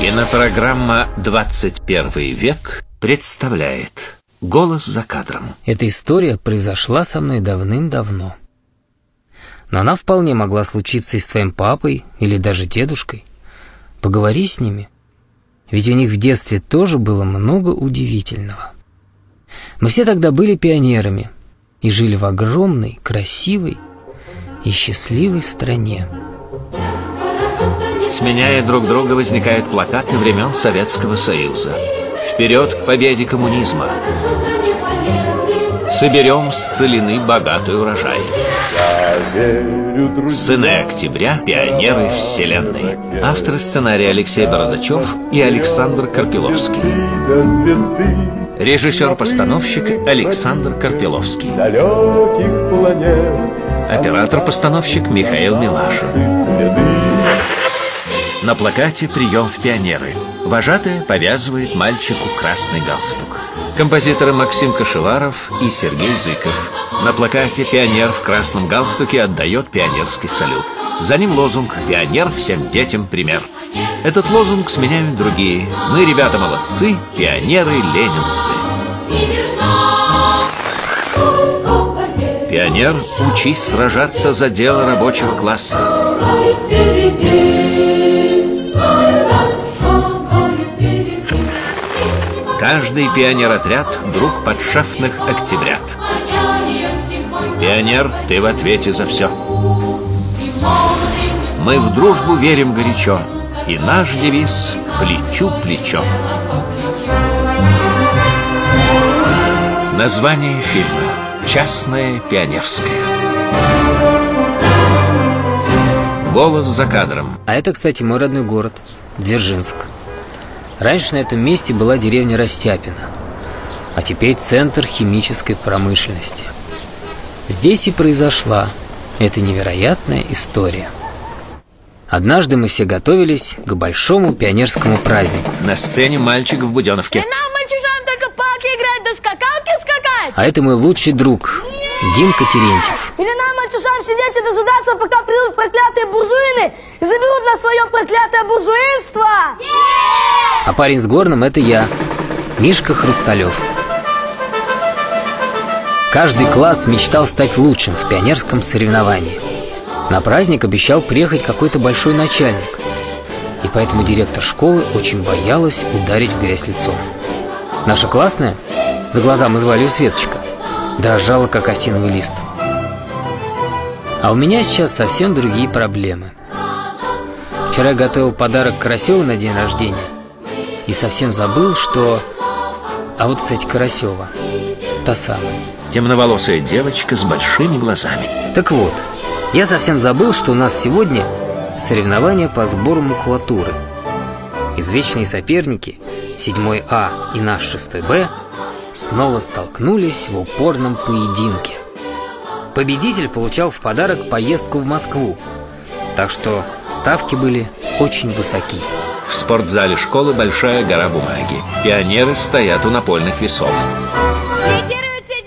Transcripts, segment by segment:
Кинопрограмма «21 век» представляет «Голос за кадром». Эта история произошла со мной давным-давно. Но она вполне могла случиться и с твоим папой или даже дедушкой. Поговори с ними, ведь у них в детстве тоже было много удивительного. Мы все тогда были пионерами и жили в огромной, красивой и счастливой стране. Сменяя друг друга, возникают плакаты времен Советского Союза. Вперед к победе коммунизма! Соберем с целины богатый урожай. Сыны октября, пионеры вселенной. Авторы сценария Алексей Бородачев и Александр Карпиловский. Режиссер-постановщик Александр Карпиловский. Оператор-постановщик Михаил Милашин. На плакате прием в пионеры. Вожатая повязывает мальчику красный галстук. Композиторы Максим Кашеваров и Сергей Зыков. На плакате пионер в красном галстуке отдает пионерский салют. За ним лозунг «Пионер всем детям пример». Этот лозунг сменяют другие. Мы, ребята, молодцы, пионеры-ленинцы. Пионер, учись сражаться за дело рабочего класса. Каждый пионер-отряд — друг подшефных октябрят. Пионер, ты в ответе за все. Мы в дружбу верим горячо, и наш девиз — плечу плечо. Название фильма «Частное пионерское». Голос за кадром. А это, кстати, мой родной город, Дзержинск. Раньше на этом месте была деревня Растяпино, а теперь центр химической промышленности. Здесь и произошла эта невероятная история. Однажды мы все готовились к большому пионерскому празднику. На сцене мальчик в буденовке. Нам, мальчишам, только палки играть, да скакалки скакать. А это мой лучший друг, Димка Терентьев. Или нам, мальчишам, сидеть и дожидаться, пока придут проклятые буржуины и заберут на свое проклятое буржуинство. А парень с горным — это я, Мишка Хрусталев. Каждый класс мечтал стать лучшим в пионерском соревновании. На праздник обещал приехать какой-то большой начальник, и поэтому директор школы очень боялась ударить в грязь лицом. Наша классная, за глаза мы звали ее Светочка, дрожала, как осиновый лист. А у меня сейчас совсем другие проблемы. Вчера я готовил подарок Карасеву на день рождения и совсем забыл, что... А вот, кстати, Карасева, та самая. Темноволосая девочка с большими глазами. Так вот, я совсем забыл, что у нас сегодня соревнования по сбору макулатуры. Извечные соперники, 7 А и наш 6 Б, снова столкнулись в упорном поединке. Победитель получал в подарок поездку в Москву, так что ставки были очень высоки. В спортзале школы большая гора бумаги. Пионеры стоят у напольных весов. Лидирует 7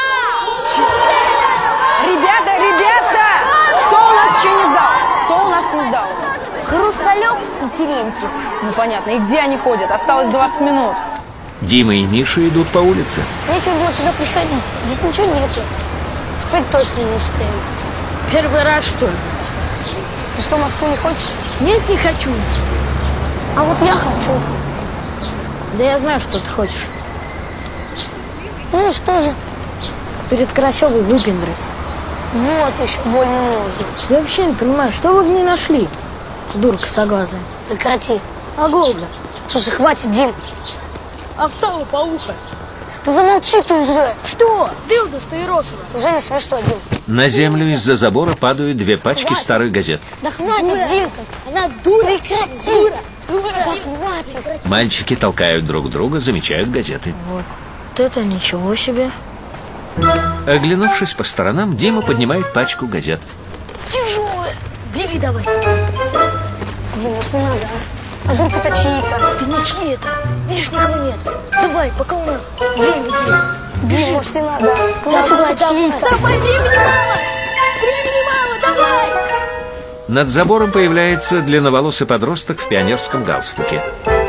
А. Ребята! Кто у нас еще не сдал? Кто у нас не сдал? Хрусталев и Терентьев. Ну понятно, и где они ходят? Осталось 20 минут. Дима и Миша идут по улице. Нечего было сюда приходить. Здесь ничего нету. Теперь точно не успеем. Первый раз, что ли? Ты что, в Москву не хочешь? Нет, не хочу. А вот я хочу. Да я знаю, что ты хочешь. Ну и что же? Перед Карасевой выпендриться. Вот еще больно нужно. Я вообще не понимаю, что вы в ней нашли? Дура косоглазая. Прекрати. А голубя? Слушай, хватит, Дим. Овца лопоуха. Да замолчи ты уже. Что? Дылда Стоиросова. Уже не смешно, Дим. На землю из-за забора падают 2 пачки старых газет. Да хватит, Дура. Димка. Она дура. Прекрати. Дура. Да хватит. Мальчики толкают друг друга, замечают газеты. Вот это ничего себе. Оглянувшись по сторонам, Дима поднимает пачку газет. Тяжелая. Бери давай. Дим, может не надо, а? А вдруг это чьи-то? Да не чьи это. Видишь, никого нет. Давай, пока у нас время есть. Дим, может не надо, а? Может это чьи-то? Давай, времени мало. Времени мало, давай. Над забором появляется длинноволосый подросток в пионерском галстуке.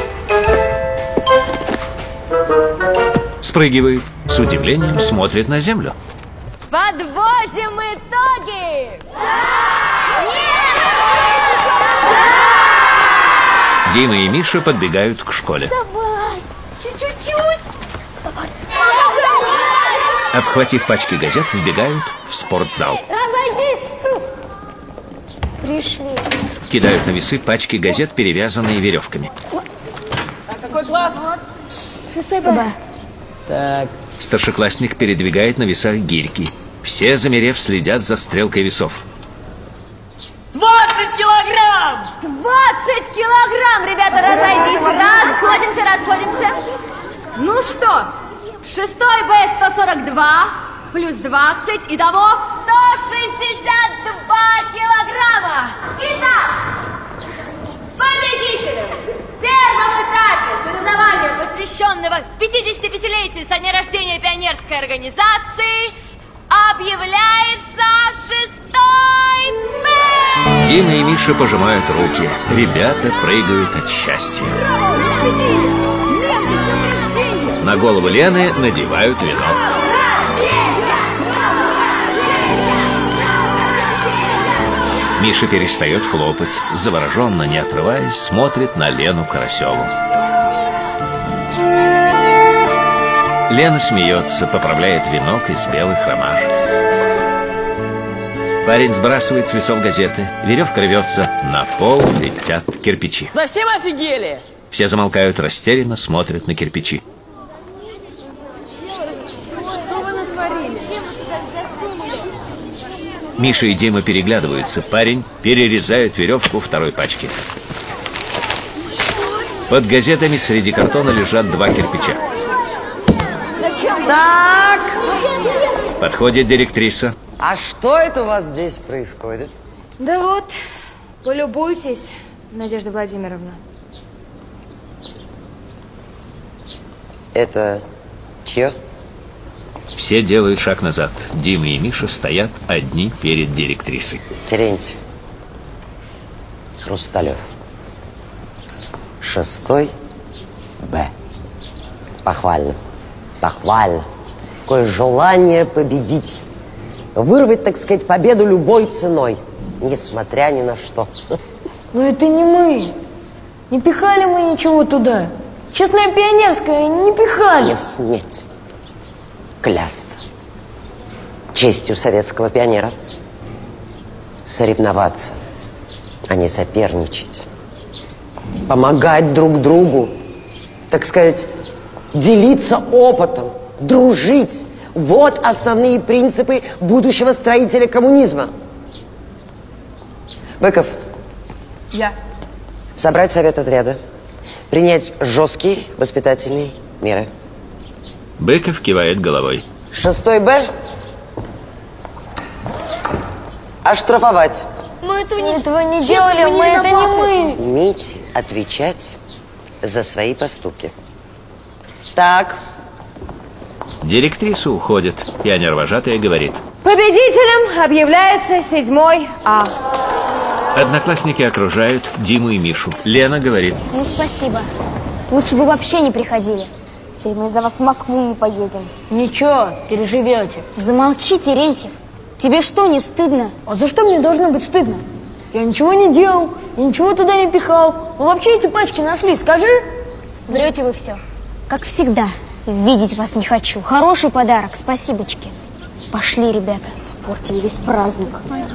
Спрыгивает, с удивлением смотрит на землю. Подводим итоги! Дима и Миша подбегают к школе. Давай, чуть-чуть. Обхватив пачки газет, вбегают в спортзал. Разойдись! Пришли. Кидают на весы пачки газет, перевязанные веревками. Какой класс? 6 Б. Так. Старшеклассник передвигает на весах гирьки. Все, замерев, следят за стрелкой весов. 20 килограмм! 20 килограмм, ребята, разойдись. Расходимся. Ну что, 6 Б 142 плюс 20, итого 162 килограмма. Итак, победителем в первом этапе соревнования, посвященного 55-летию со дня рождения пионерской организации, объявляется 6 Б. Дима и Миша пожимают руки. Ребята прыгают от счастья. На голову Лены надевают венок. Миша перестает хлопать, завороженно, не отрываясь, смотрит на Лену Карасеву. Лена смеется, поправляет венок из белых ромашек. Парень сбрасывает с весов газеты. Веревка рвется, на пол летят кирпичи. Совсем офигели? Все замолкают, растерянно смотрят на кирпичи. Миша и Дима переглядываются. Парень перерезает веревку второй пачки. Под газетами среди картона лежат 2 кирпича. Так, Подходит директриса. а что это у вас здесь происходит? Да вот, полюбуйтесь, Надежда Владимировна. Это чье? Все делают шаг назад. Дима и Миша стоят одни перед директрисой. Терентьев. Хрусталев. 6 Б. Похвально. Похвально. Какое желание победить. Вырвать, так сказать, победу любой ценой. Несмотря ни на что. Но это не мы. Не пихали мы ничего туда. Честная пионерская, не пихали. Не сметь клясться честью советского пионера. Соревноваться, а не соперничать. Помогать друг другу, так сказать, делиться опытом, дружить. Вот основные принципы будущего строителя коммунизма. Быков. Я. Собрать совет отряда. Принять жесткие воспитательные меры. Быков кивает головой. 6 Б. Оштрафовать. Мы этого не делали, мы это не мы. Уметь отвечать за свои поступки. Так. Директриса уходит. Пионер-вожатая говорит. Победителем объявляется 7 А. Одноклассники окружают Диму и Мишу. Лена говорит. Ну, спасибо. Лучше бы вообще не приходили. Теперь мы за вас в Москву не поедем. Ничего, переживете. Замолчи, Терентьев. Тебе что, не стыдно? А за что мне должно быть стыдно? Я ничего не делал, я ничего туда не пихал. Мы вообще эти пачки нашли, скажи. Врете вы все. Как всегда. Видеть вас не хочу. Хороший подарок, спасибочки. Пошли, ребята. Испортили весь праздник.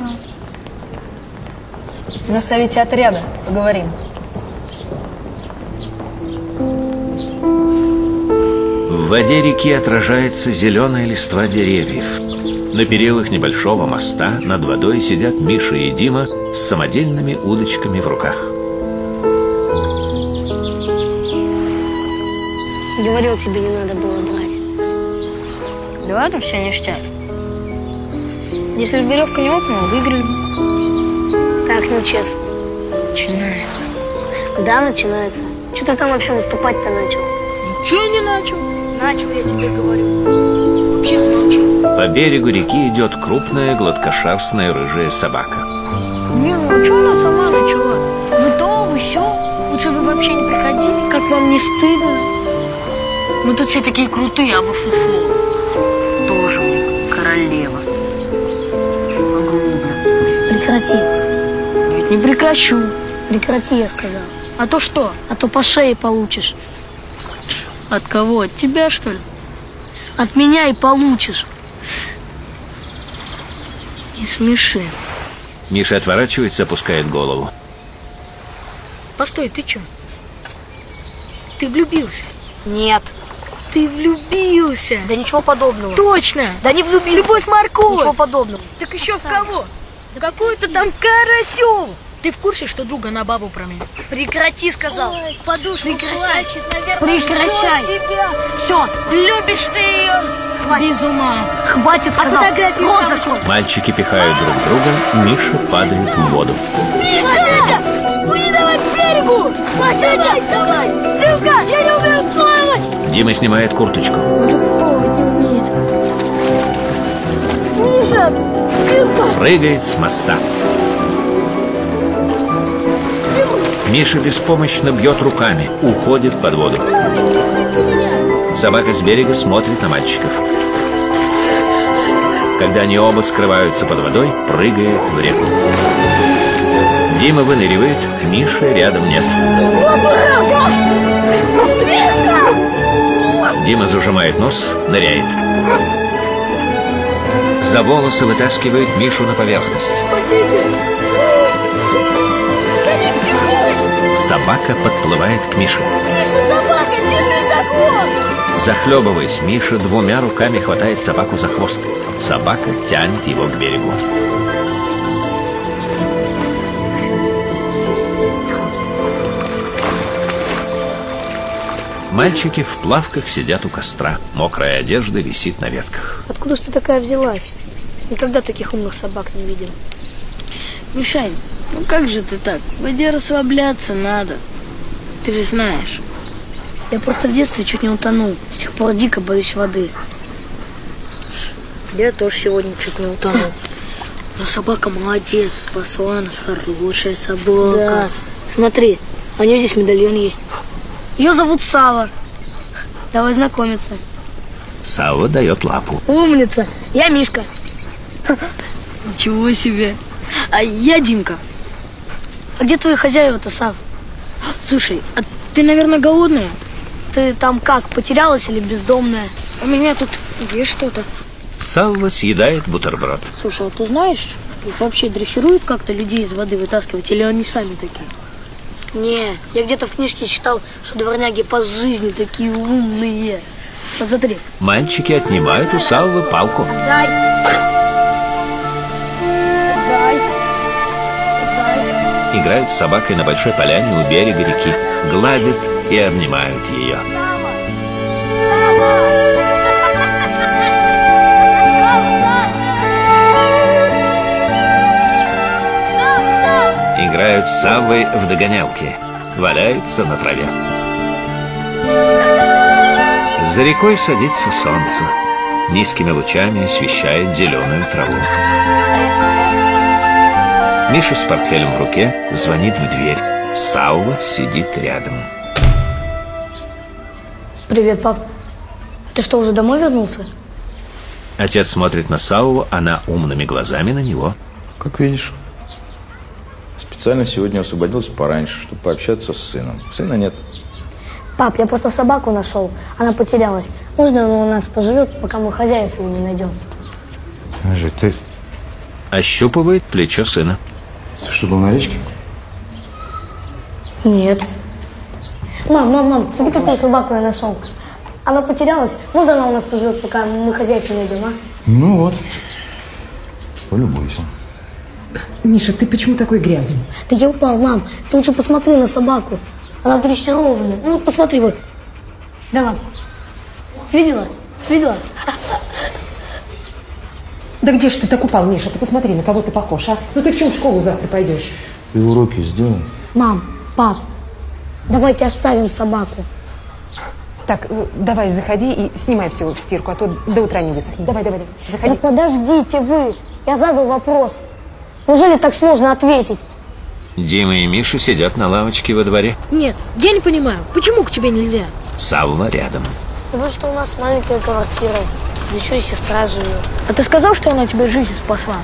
На совете отряда поговорим. В воде реки отражается зеленая листва деревьев. На перилах небольшого моста над водой сидят Миша и Дима с самодельными удочками в руках. Говорил, тебе не надо было брать. Да ладно, все ништяк. Если бы веревка не лопнула, выиграли бы. Так нечестно. Начинается. Да, начинается. Что ты там вообще выступать-то начал? Ничего я не начал. Начал, я тебе говорю. Вообще замолчи. По берегу реки идет крупная гладкошерстная рыжая собака. Не Не, ну а что она сама начала? Ну то, вы все. Лучше вы вообще не приходили. Как вам не стыдно? Мы тут все такие крутые, а вы фу-фу. Тоже мне королева. Огромная. Прекрати. Я ведь не прекращу. Прекрати, я сказал. А то что? А то по шее получишь. От кого? От тебя, что ли? От меня и получишь. Не смеши. Миша отворачивается, опускает голову. Постой, ты что? Ты влюбился? Нет. Ты влюбился? Да ничего подобного. Точно! Да не влюбился. Любовь-морковь! Ничего подобного. Так еще в кого? В какую-то там Карасеву! Ты в курсе, что друга на бабу променял? Прекрати, сказал. Ой, подушку Прекращай. плачет, наверное, Прекращай. ждет тебя. Все. Любишь ты ее? Без ума. Хватит, сказал. фотографию Рот мамочку? закрой. Мальчики пихают друг друга, Миша падает в воду. Миша! Уйди давай к берегу! Василий, вставай! Димка, я не умею плавать! Дима снимает курточку. Он же плавать не умеет. Миша! Димка! Прыгает с моста. Миша беспомощно бьет руками, уходит под воду. Собака с берега смотрит на мальчиков. Когда они оба скрываются под водой, прыгает в реку. Дима выныривает, Миши рядом нет. Дима зажимает нос, ныряет. За волосы вытаскивает Мишу на поверхность. Собака подплывает к Мише. Миша, собака, держи за хвост! Захлебываясь, Миша двумя руками хватает собаку за хвост. Собака тянет его к берегу. Мальчики в плавках сидят у костра. Мокрая одежда висит на ветках. Откуда ж ты такая взялась? Никогда таких умных собак не видел. Мишань, ну как же ты так? В воде расслабляться надо. Ты же знаешь. Я просто в детстве чуть не утонул. С тех пор дико боюсь воды. Я тоже сегодня чуть не утонул. Но собака молодец, спасла нас, хорошая собака. Да. Смотри, у нее здесь медальон есть. Ее зовут Сава. Давай знакомиться. Савва дает лапу. Умница. Я Мишка. Ничего себе. А я Димка. А где твои хозяева-то, Сав? Слушай, а ты, наверное, голодная? Ты там как, потерялась или бездомная? У меня тут есть что-то. Савва съедает бутерброд. Слушай, а ты знаешь, их вообще дрессируют как-то людей из воды вытаскивать, или они сами такие? Не, я где-то в книжке читал, что дворняги по жизни такие умные. Посмотри. Мальчики отнимают у Саввы палку. Дай. Играют с собакой на большой поляне у берега реки. Гладят и обнимают ее. Играют с Саввой в догонялки. Валяются на траве. За рекой садится солнце. Низкими лучами освещает зеленую траву. Миша с портфелем в руке звонит в дверь. Савва сидит рядом. Привет, пап. Ты что, уже домой вернулся? Отец смотрит на Савву, она умными глазами на него. Как видишь. Специально сегодня освободился пораньше, чтобы пообщаться с сыном. Сына нет. Пап, я просто собаку нашел. Она потерялась. Можно она у нас поживет, пока мы хозяев ее не найдем? Жень, ты Ощупывает плечо сына. что, был на речке? Нет. Мам, смотри, какую собаку я нашел. Она потерялась. Можно она у нас поживет, пока мы хозяев не найдем, а? Ну вот. Полюбуйся. Миша, ты почему такой грязный? Да я упал, мам. Ты лучше посмотри на собаку. Она дрессированная. Ну, вот посмотри вот. Да, мам. Видела? Видела? Да где ж ты так упал, Миша? Ты посмотри, на кого ты похож, а? Ну ты в чем в школу завтра пойдешь? Ты уроки сделал? Мам, пап, давайте оставим собаку. Так, давай заходи и снимай все в стирку, а то до утра не высохнет. Давай, заходи. Да подождите вы. Я задал вопрос. Неужели так сложно ответить? Дима и Миша сидят на лавочке во дворе. Нет, я не понимаю, почему к тебе нельзя? Савва рядом. Потому что у нас маленькая квартира, да еще и сестра живет. А ты сказал, что она тебе жизнь спасла?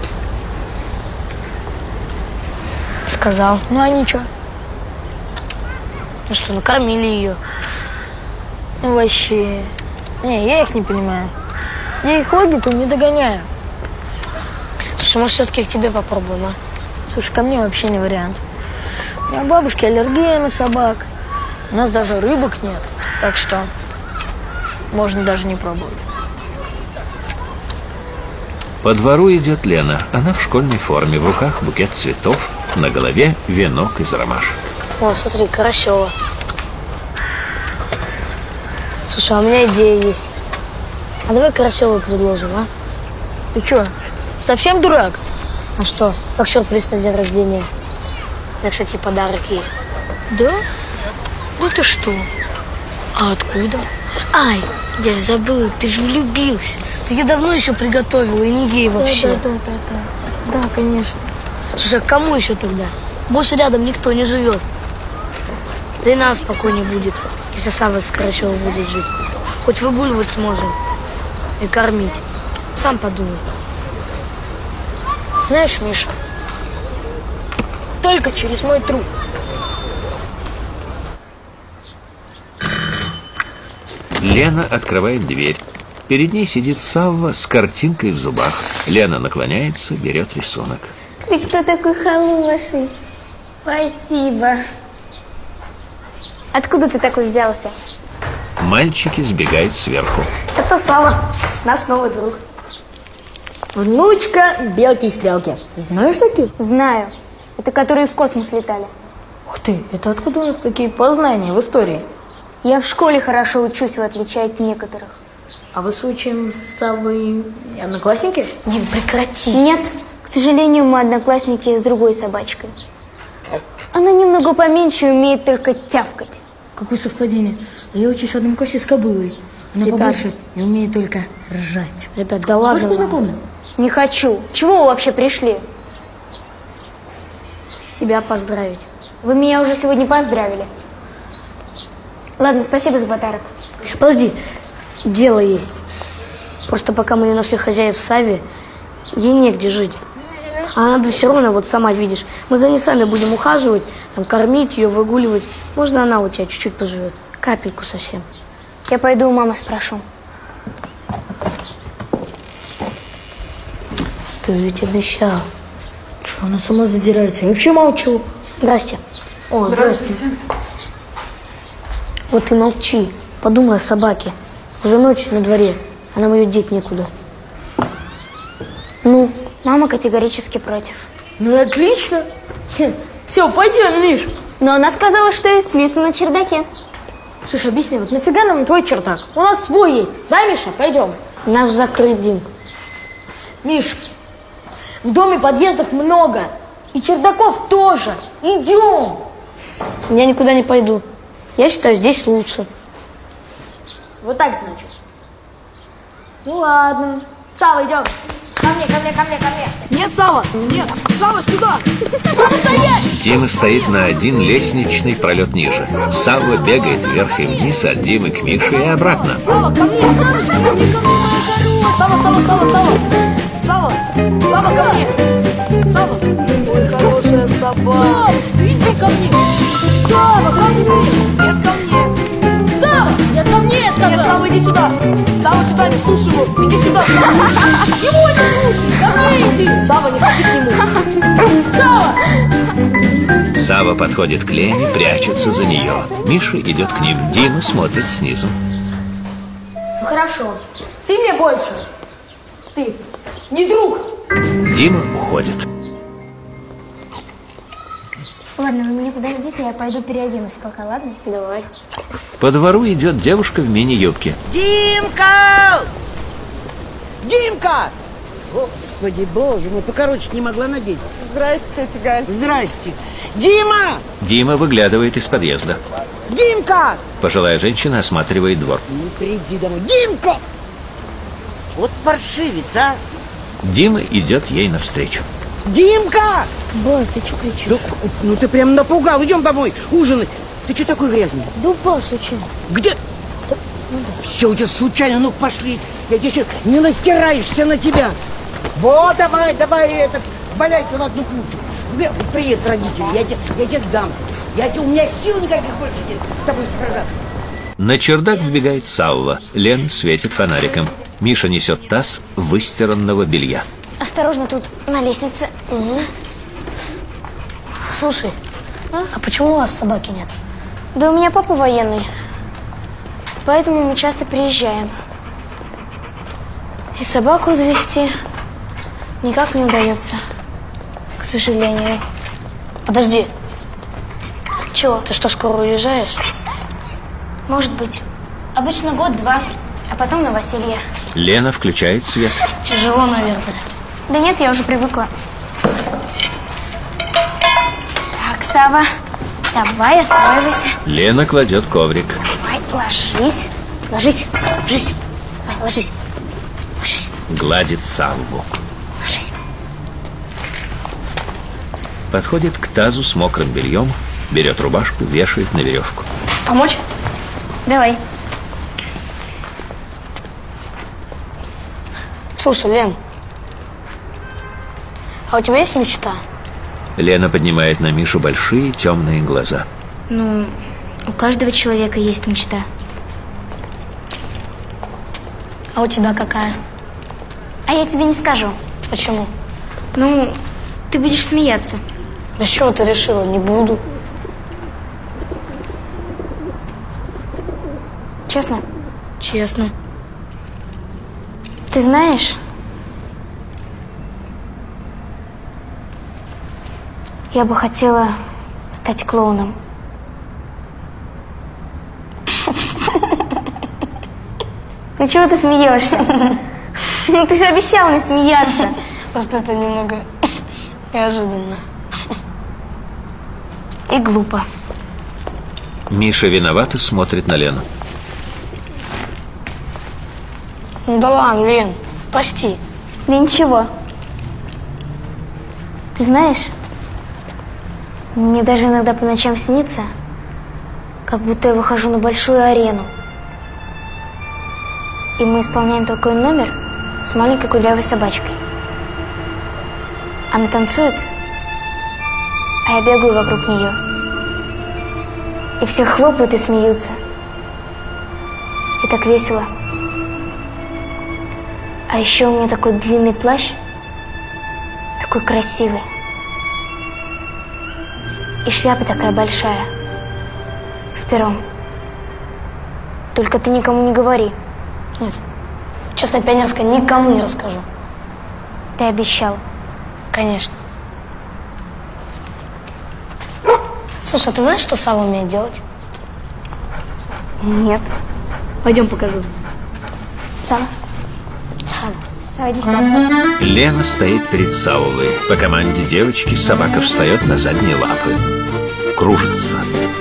Сказал. Ну а ничего. Ну что, накормили ее. Ну вообще. Не, я их не понимаю. Я их логику не догоняю. Слушай, может, все-таки к тебе попробуем, а? Слушай, ко мне вообще не вариант. У меня у бабушки аллергия на собак. У нас даже рыбок нет. Так что можно даже не пробовать. По двору идет Лена. Она в школьной форме, в руках букет цветов, на голове венок из ромашек. О, смотри, Карасева. Слушай, а у меня идея есть. А давай Карасеву предложим, а? Ты что, совсем дурак? А что, как сюрприз на день рождения? У меня, кстати, подарок есть. Да? Ну ты что? А откуда? Ай, я же забыл, ты же влюбился. Ты я давно еще приготовила, и не ей вообще. Да, конечно. Слушай, а к кому еще тогда? Больше рядом никто не живет. Да и нам спокойнее будет, если Савва с Карасевой будет жить. Хоть выгуливать сможем и кормить. Сам подумай. Знаешь, Миша, только через мой труп. Лена открывает дверь. Перед ней сидит Савва с картинкой в зубах. Лена наклоняется, берет рисунок. Ты кто такой хороший? Спасибо. Откуда ты такой взялся? Мальчики сбегают сверху. Это Савва, наш новый друг. Внучка Белки и Стрелки. Знаешь таких? Знаю. Это которые в космос летали. Ух ты, это откуда у нас такие познания в истории? Я в школе хорошо учусь, в отличие от некоторых. А вы случаем с Саввой одноклассники? Дим, прекрати. Нет, к сожалению, мы одноклассники с другой собачкой. Она немного поменьше и умеет только тявкать. Какое совпадение. Я учусь в одном классе с кобылой. Она побольше и умеет только ржать. Ребят, да ладно. Можешь познакомить? Не хочу. Чего вы вообще пришли? Тебя поздравить. Вы меня уже сегодня поздравили. Ладно, спасибо за подарок. Подожди, дело есть. Просто пока мы не нашли хозяев Савве, ей негде жить. А она все равно, вот сама видишь, мы за ней сами будем ухаживать, там, кормить ее, выгуливать. Можно она у тебя чуть-чуть поживет? Капельку совсем. Я пойду у мамы спрошу. Ты же ведь обещал. Что, она сама задирается? Я вообще молчу. Здрасте. О, здравствуйте. Вот ты молчи. Подумай о собаке. Уже ночь на дворе, а нам ее деть некуда. Ну, мама категорически против. Ну и отлично. Все, пойдем, Миш. Но она сказала, что есть место на чердаке. Слушай, объясни, вот нафига нам твой чердак? У нас свой есть. Да, Миша? Пойдем. Наш закрыт, Дим. Миш, в доме подъездов много. И чердаков тоже. Идем. Я никуда не пойду. Я считаю, здесь лучше. Вот так, значит. Ну ладно. Сава, идем. Ко мне, ко мне, ко мне, ко мне. Нет, Сава, нет. Сава, сюда. Сава, стоять! Дима стоит на один лестничный пролет ниже. Савва бегает вверх и вниз от Димы к Мише и обратно. Сава, ко мне. Сава, ко мне, Сава, Сава, Сава, Сава. Сава, Сава, ко мне. Сава. Ой, хорошая собака. Иди ко мне. Сава, ко мне. Нет, ко мне. Сава, нет, ко мне, я сказала. Нет, Сава, иди сюда. Сава, сюда, не слушай его. Иди сюда. Его не слушай. Ко мне иди. Сава, не ходи к нему. Сава. Савва подходит к Лене, прячется за нее. Миша идет к ним. Дима смотрит снизу. Ну хорошо. Ты мне больше. Ты не друг. Дима уходит. Ладно, вы меня подождите, я пойду переоденусь пока, ладно? Давай. По двору идет девушка в мини-юбке. Димка! Димка! Господи, боже мой, покороче не могла надеть. Здрасте, тетя Галь. Здрасте. Дима! Дима выглядывает из подъезда. Димка! Пожилая женщина осматривает двор. Ну, приди домой. Димка! Вот паршивец, а! Дима идет ей навстречу. Димка! Ба, ты что кричишь? Ну ты прям напугал. Идем домой ужинать. Ты что такой грязный? Да упал случайно. Где? Все у тебя случайно, ну пошли. Я тебе сейчас не настираешься на тебя. Вот, давай, это, валяйся в одну кучу. Приедут родители, я тебе дам. У меня сил никаких больше нет с тобой сражаться. На чердак вбегает Савва. Лена светит фонариком. Миша несет таз выстиранного белья. Осторожно, тут на лестнице. Угу. Слушай, а почему у вас собаки нет? Да у меня папа военный. Поэтому мы часто приезжаем. И собаку завести никак не удается, к сожалению. Подожди. Чего? Ты что, скоро уезжаешь? Может быть. Обычно год-два, а потом новоселье. Лена включает свет. Тяжело, наверное. Да нет, я уже привыкла. Так, Сава, давай осваивайся. Лена кладет коврик. Давай, ложись. Ложись. Давай, ложись. Гладит Савву. Ложись. Подходит к тазу с мокрым бельем, берет рубашку, вешает на веревку. Помочь? Давай. Слушай, Лен, а у тебя есть мечта? Лена поднимает на Мишу большие темные глаза. Ну, у каждого человека есть мечта. А у тебя какая? А я тебе не скажу. Почему? Ну, ты будешь смеяться. Да с чего ты решила? Не буду. Честно? Честно. Ты знаешь, я бы хотела стать клоуном. Ну чего ты смеешься? Ну ты же обещал не смеяться. Просто это немного неожиданно. И глупо. Миша виновато смотрит на Лену. Ну да ладно, Лен, прости. Да ничего. Ты знаешь, мне даже иногда по ночам снится, как будто я выхожу на большую арену. И мы исполняем такой номер с маленькой кудрявой собачкой. Она танцует, а я бегаю вокруг нее. И все хлопают и смеются. И так весело. А еще у меня такой длинный плащ, такой красивый. И шляпа такая большая, с пером. Только ты никому не говори. Нет, честно, пионерская, никому не расскажу. Ты обещал. Конечно. Слушай, а ты знаешь, что Сава умеет делать? Нет. Пойдем покажу. Сава. Сава, иди сюда. Лена стоит перед Саввой. По команде девочки собака встает на задние лапы. Кружится.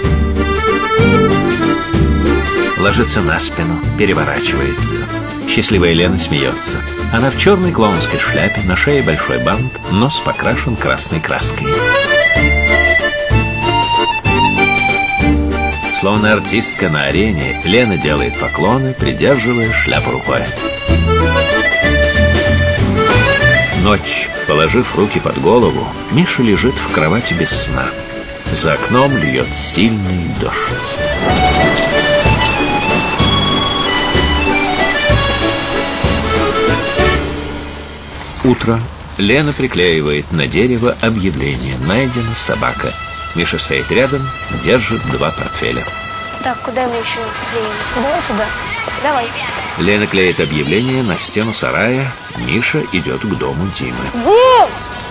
Ложится на спину, переворачивается. Счастливая Лена смеется. Она в черной клоунской шляпе, на шее большой бант, нос покрашен красной краской. Словно артистка на арене, Лена делает поклоны, придерживая шляпу рукой. Ночь. Положив руки под голову, Миша лежит в кровати без сна. За окном льет сильный дождь. Утро. Лена приклеивает на дерево объявление: найдена собака. Миша стоит рядом, держит 2 портфеля. Так, куда мы еще клеим? Давай туда. Давай. Лена клеит объявление на стену сарая. Миша идет к дому Димы. Дим!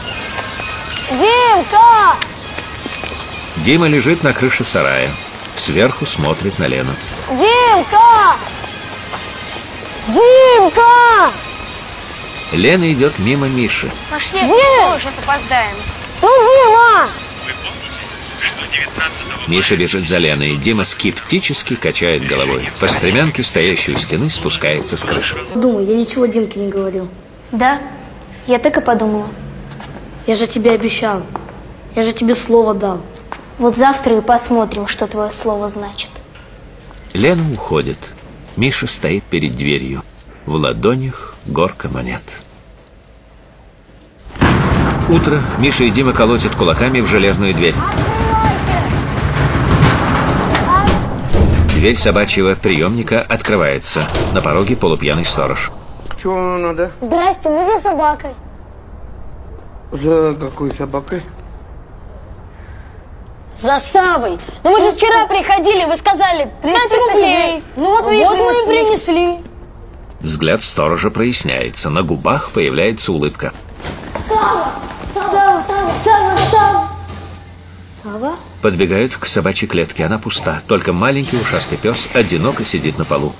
Димка! Дима лежит на крыше сарая. Сверху смотрит на Лену. Димка! Димка! Лена идет мимо Миши. Пошли, в школу, сейчас опоздаем. Ну, Дима! Миша бежит за Леной. Дима скептически качает головой. По стремянке, стоящей у стены, спускается с крыши. Думаю, я ничего Димке не говорил. Да, я так и подумала. Я же тебе обещал. Я же тебе слово дал. Вот завтра и посмотрим, что твое слово значит. Лена уходит. Миша стоит перед дверью. В ладонях горка монет. Утро. Миша и Дима колотят кулаками в железную дверь. Дверь собачьего приемника открывается. На пороге полупьяный сторож. Чего вам надо? Здрасте, мы за собакой. За какой собакой? За Савой. Ну мы же вчера приходили, вы сказали 5 рублей. Ну вот мы и принесли. Взгляд сторожа проясняется. На губах появляется улыбка. Сава! Сава! Сава! Сава! Сава! Сава? Подбегают к собачьей клетке. Она пуста. Только маленький ушастый пес одиноко сидит на полу.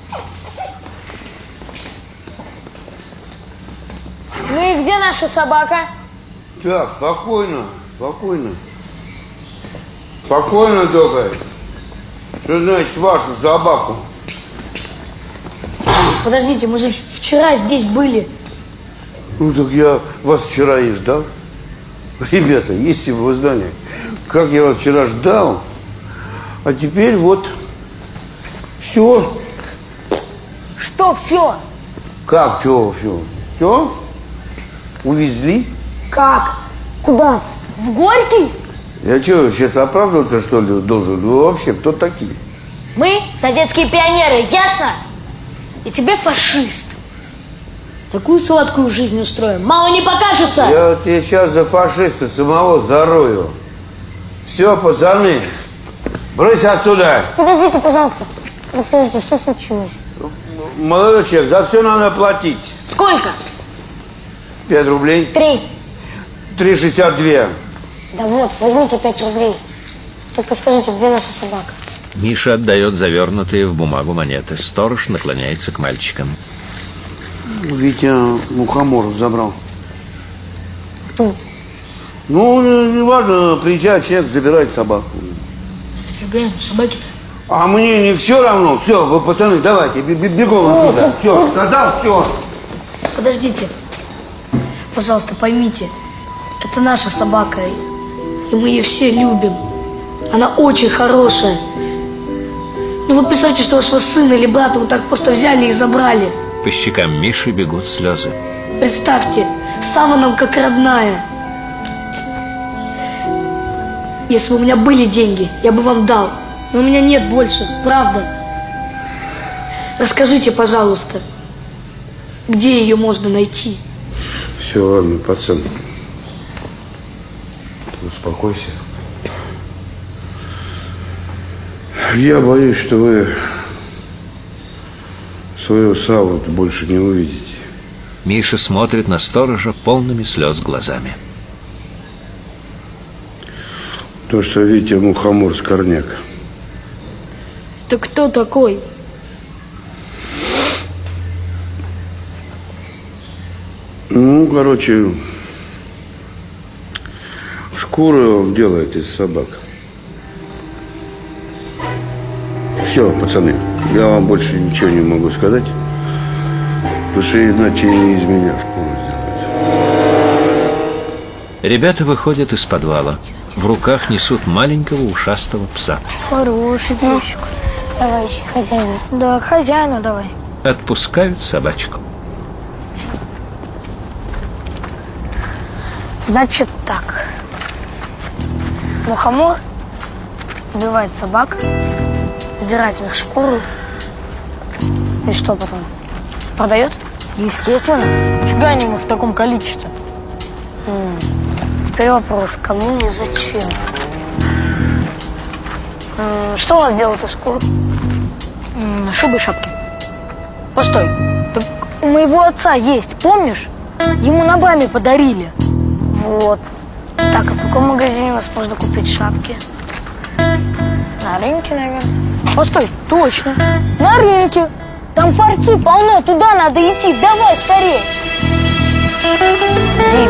Ну и где наша собака? Так, спокойно, спокойно. Спокойно только. Что значит вашу собаку? Подождите, мы же вчера здесь были. Ну так я вас вчера и ждал. Ребята, если бы вы знали, как я вас вчера ждал, а теперь вот все. Что все? Как чего все? Все? Увезли? Как? Куда? В Горький? Я что, сейчас оправдываться, что ли, должен? Вы вообще кто такие? Мы советские пионеры, ясно? И тебе фашист. Такую сладкую жизнь устроим. Мало не покажется. Я вот тебе сейчас за фашиста самого зарою. Все, пацаны, брысь отсюда. Подождите, пожалуйста. Расскажите, что случилось? Молодой человек, за все надо платить. Сколько? 5 рублей. 3. 3,62. Да вот, возьмите 5 рублей. Только скажите, где наша собака? Миша отдает завернутые в бумагу монеты. Сторож наклоняется к мальчикам. Витя Мухоморов забрал. Кто это? Ну, не важно, приезжает человек, забирает собаку. Фига ему, собаки-то. А мне не все равно. Все, вы, пацаны, давайте, бегом отсюда. Все, сказал, все. Подождите. Пожалуйста, поймите. Это наша собака. И мы ее все любим. Она очень хорошая. Ну вот представьте, что вашего сына или брата вот так просто взяли и забрали. По щекам Миши бегут слезы. Представьте, Сава нам как родная. Если бы у меня были деньги, я бы вам дал. Но у меня нет больше, правда. Расскажите, пожалуйста, где ее можно найти? Все, ладно, пацан. Успокойся. Я боюсь, что вы своего Саву больше не увидите. Миша смотрит на сторожа полными слез глазами. То, что Витя Мухомор Скорняк. Ты кто такой? Ну, короче, шкуры он делает из собак. Все, пацаны, я вам больше ничего не могу сказать, потому что иначе из меня шкуру сделают. Ребята выходят из подвала. В руках несут маленького ушастого пса. Хороший песик. Давай еще хозяину. Да, хозяину давай. Отпускают собачку. Значит так. Мухомор убивает собак, сдирает с них шкуру. И что потом? Продает? Естественно. Фига они мы в таком количестве. Теперь вопрос, кому и зачем? Что у нас делают из шкур? Шубы, шапки. Постой. Так у моего отца есть, помнишь? Ему на БАМе подарили. Вот. Так, а в каком магазине у нас можно купить шапки? На рынке, наверное. Постой, точно. На рынке. Там форцы полно, туда надо идти. Давай, скорее. Дим.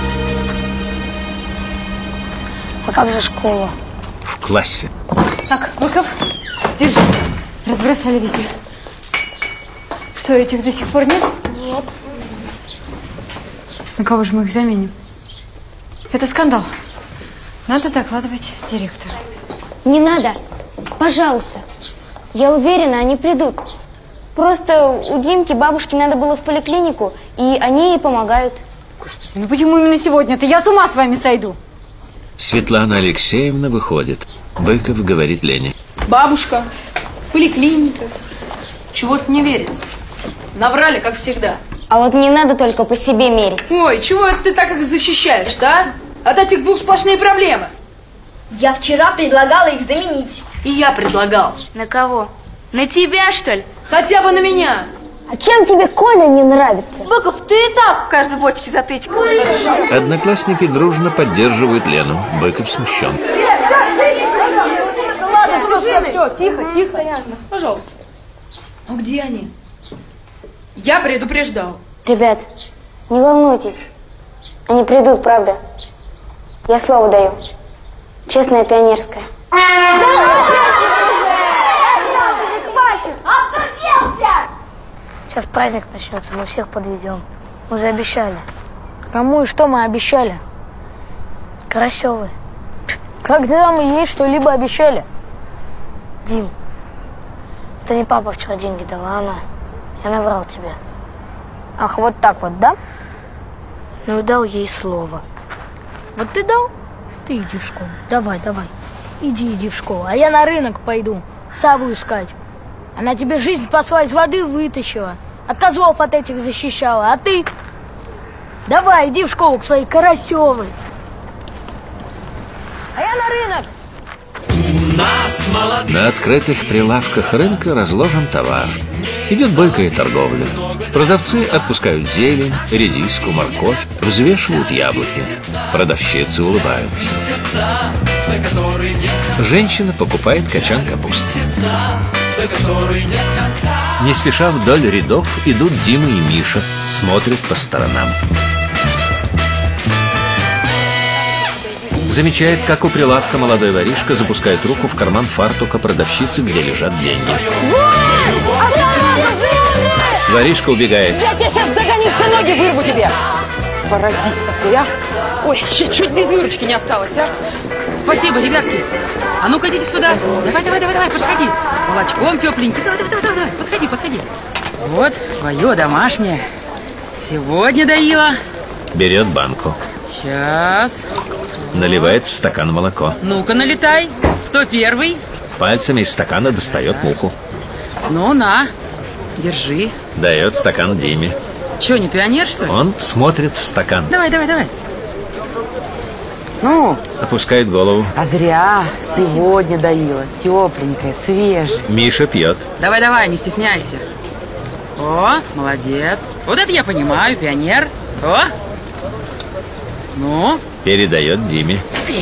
А как же школа? В классе. Так, Быков, держи. Разбросали везде. Что, этих до сих пор нет? Нет. На кого же мы их заменим? Это скандал. Надо докладывать директору. Не надо. Пожалуйста. Я уверена, они придут. Просто у Димки бабушке надо было в поликлинику, и они ей помогают. Господи, ну почему именно сегодня-то? Я с ума с вами сойду. Светлана Алексеевна выходит. Быков говорит Лене. Бабушка, поликлиника. Чего-то не верится. Наврали, как всегда. А вот не надо только по себе мерить. Ой, чего это ты так их защищаешь-то, а? От этих двух сплошные проблемы. Я вчера предлагала их заменить. И я предлагал. На кого? На тебя, что ли? Хотя бы на меня. А чем тебе Коля не нравится? Быков, ты и так в каждой бочке затычка. Одноклассники дружно поддерживают Лену. Быков смущен. Да ладно, все, тихо. Пожалуйста. Ну где они? Я предупреждал. Ребят, не волнуйтесь. Они придут, правда. Я слово даю. Честная пионерская. Сейчас праздник начнется, мы всех подведем. Мы же обещали. Кому и что мы обещали? Карасевы. Когда мы ей что-либо обещали? Дим, это не папа вчера деньги дал, а она. Я наврал тебе. Ах, вот так вот, да? Ну и дал ей слово. Вот ты дал? Ты иди в школу. Давай. Иди в школу. А я на рынок пойду Саву искать. Она тебе жизнь спасла, из воды вытащила. От козлов от этих защищала. А ты? Давай, иди в школу к своей Карасевой. А я на рынок. На открытых прилавках рынка разложен товар. Идет бойкая торговля. Продавцы отпускают зелень, редиску, морковь, взвешивают яблоки. Продавщицы улыбаются. Женщина покупает качан капусты. Не спеша вдоль рядов идут Дима и Миша, смотрят по сторонам. Замечает, как у прилавка молодой воришка запускает руку в карман фартука продавщицы, где лежат деньги. Воришка убегает. Я тебя сейчас догоню, все ноги вырву тебе. Паразит такой, а? Ой, еще чуть без выручки не осталось, а? Спасибо, ребятки. А ну-ка, идите сюда. Давай, подходи. Молочком тепленький. Давай, подходи. Вот, свое домашнее. Сегодня доила. Берет банку. Сейчас. Наливает в стакан молоко. Ну-ка, налетай. Кто первый? Пальцами из стакана достает муху. Ну, на. Держи. Дает стакан Диме. Че, не пионер, что ли? Он смотрит в стакан. Давай. Ну? Опускает голову. А зря. Сегодня доила. Тепленькая, свежая. Миша пьет. Давай, не стесняйся. О, молодец. Вот это я понимаю, пионер. О. Ну? Передает Диме.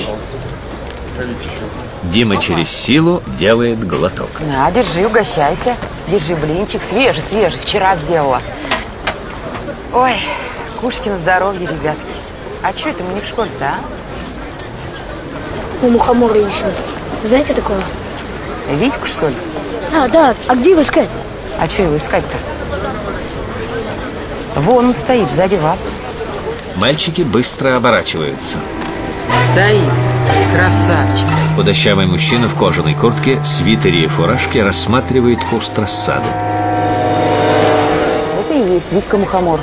Дима через силу делает глоток. На, держи, угощайся. Держи блинчик, свежий, вчера сделала. Ой, кушайте на здоровье, ребятки. А что это мы не в школе-то, а? Мы мухомора ищем. Знаете такого? Витьку, что ли? Да. А где его искать? А что его искать-то? Вон он стоит сзади вас. Мальчики быстро оборачиваются. Стоит. Красавчик. Худощавый мужчина в кожаной куртке, свитере и фуражке рассматривает куст рассады. Это и есть Витька Мухомор.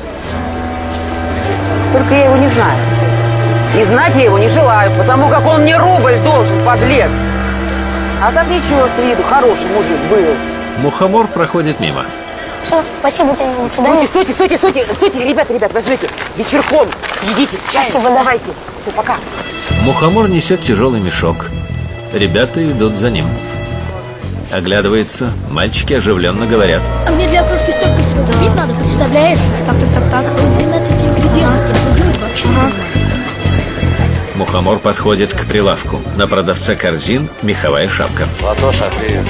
Только я его не знаю. И знать я его не желаю, потому как он мне рубль должен, подлец. А так ничего с виду, хороший мужик был. Мухомор проходит мимо. Все, спасибо тебе, до свидания. Стойте, ребята, возьмите. Вечерком съедите с чаем. Спасибо, давайте. Все, пока. Мухомор несет тяжелый мешок. Ребята идут за ним. Оглядывается, мальчики оживленно говорят. А мне для кружки столько всего купить надо, представляешь? Так. 12 ингредиентов, я буду делать вообще нормально. Мухомор подходит к прилавку. На продавца корзин меховая шапка. Латоша, привет.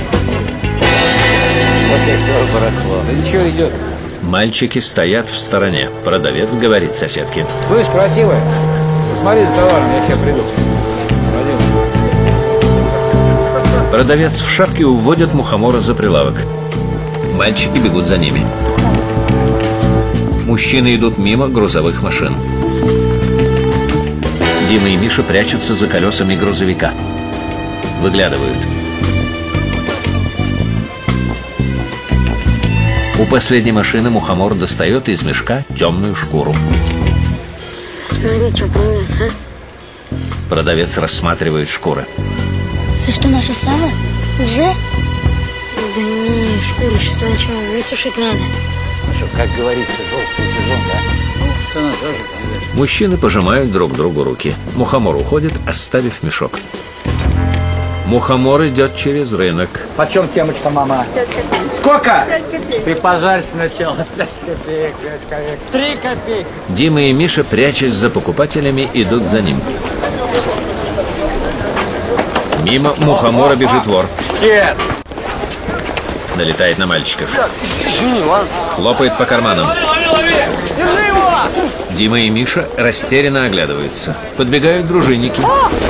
Вот как тоже барахло. Да ничего, идет. Мальчики стоят в стороне. Продавец говорит соседке. Слышь, красивая, посмотри за товаром, я сейчас приду. Продавец в шапке уводит мухомора за прилавок. Мальчики бегут за ними. Мужчины идут мимо грузовых машин. Дима и Миша прячутся за колесами грузовика. Выглядывают. У последней машины Мухомор достает из мешка темную шкуру. Смотри, что появляется, а? Продавец рассматривает шкуры. Это что, наша Сава? Уже? Да не, шкуру сейчас сначала высушить надо. Ну что, как говорится, долг платежом, да? Цена тоже. Мужчины пожимают друг другу руки. Мухомор уходит, оставив мешок. Мухомор идет через рынок. Почем семечка, мама? 5 копеек. Сколько? 5 копеек. Ты пожарь сначала. 5 копеек, 5 копеек. 3 копейки. Дима и Миша, прячась за покупателями, идут за ним. Мимо Мухомора бежит вор. Нет. Налетает на мальчиков. Хлопает по карманам. Дима и Миша растерянно оглядываются. Подбегают дружинники.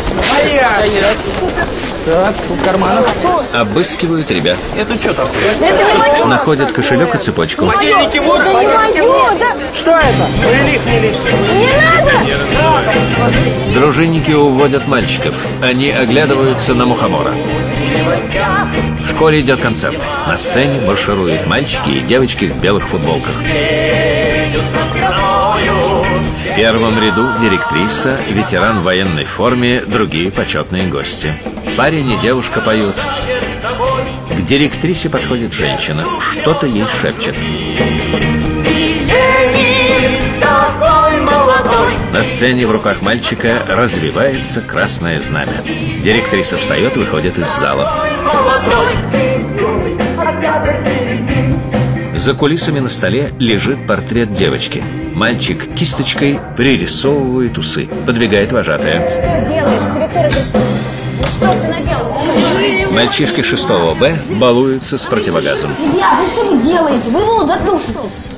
Так, в карманах. Обыскивают ребят. Это что такое? Находят кошелек и цепочку. Мобильники будут? Что это? Не надо! Дружинники уводят мальчиков. Они оглядываются на Мухомора. В школе идет концерт. На сцене маршируют мальчики и девочки в белых футболках. В первом ряду директриса, ветеран в военной форме, другие почетные гости. Парень и девушка поют. К директрисе подходит женщина. Что-то ей шепчет. На сцене в руках мальчика развивается красное знамя. Директриса встает и выходит из зала. За кулисами на столе лежит портрет девочки. Мальчик кисточкой пририсовывает усы. Подбегает вожатая. Что делаешь? Тебе кто разрешил? Ну что ж ты наделал? Мальчишки 6 Б балуются с противогазом. Ребят, вы что вы делаете? Вы его задушите.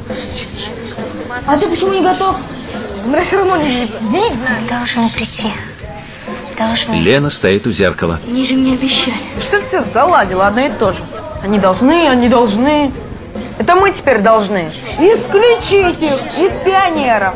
А ты почему не готов? Меня все равно не видно. Должны прийти. Должны. Лена стоит у зеркала. Они же мне обещали. Что ты все заладила одно и то же? Они должны. Это мы теперь должны. Исключить их из пионеров.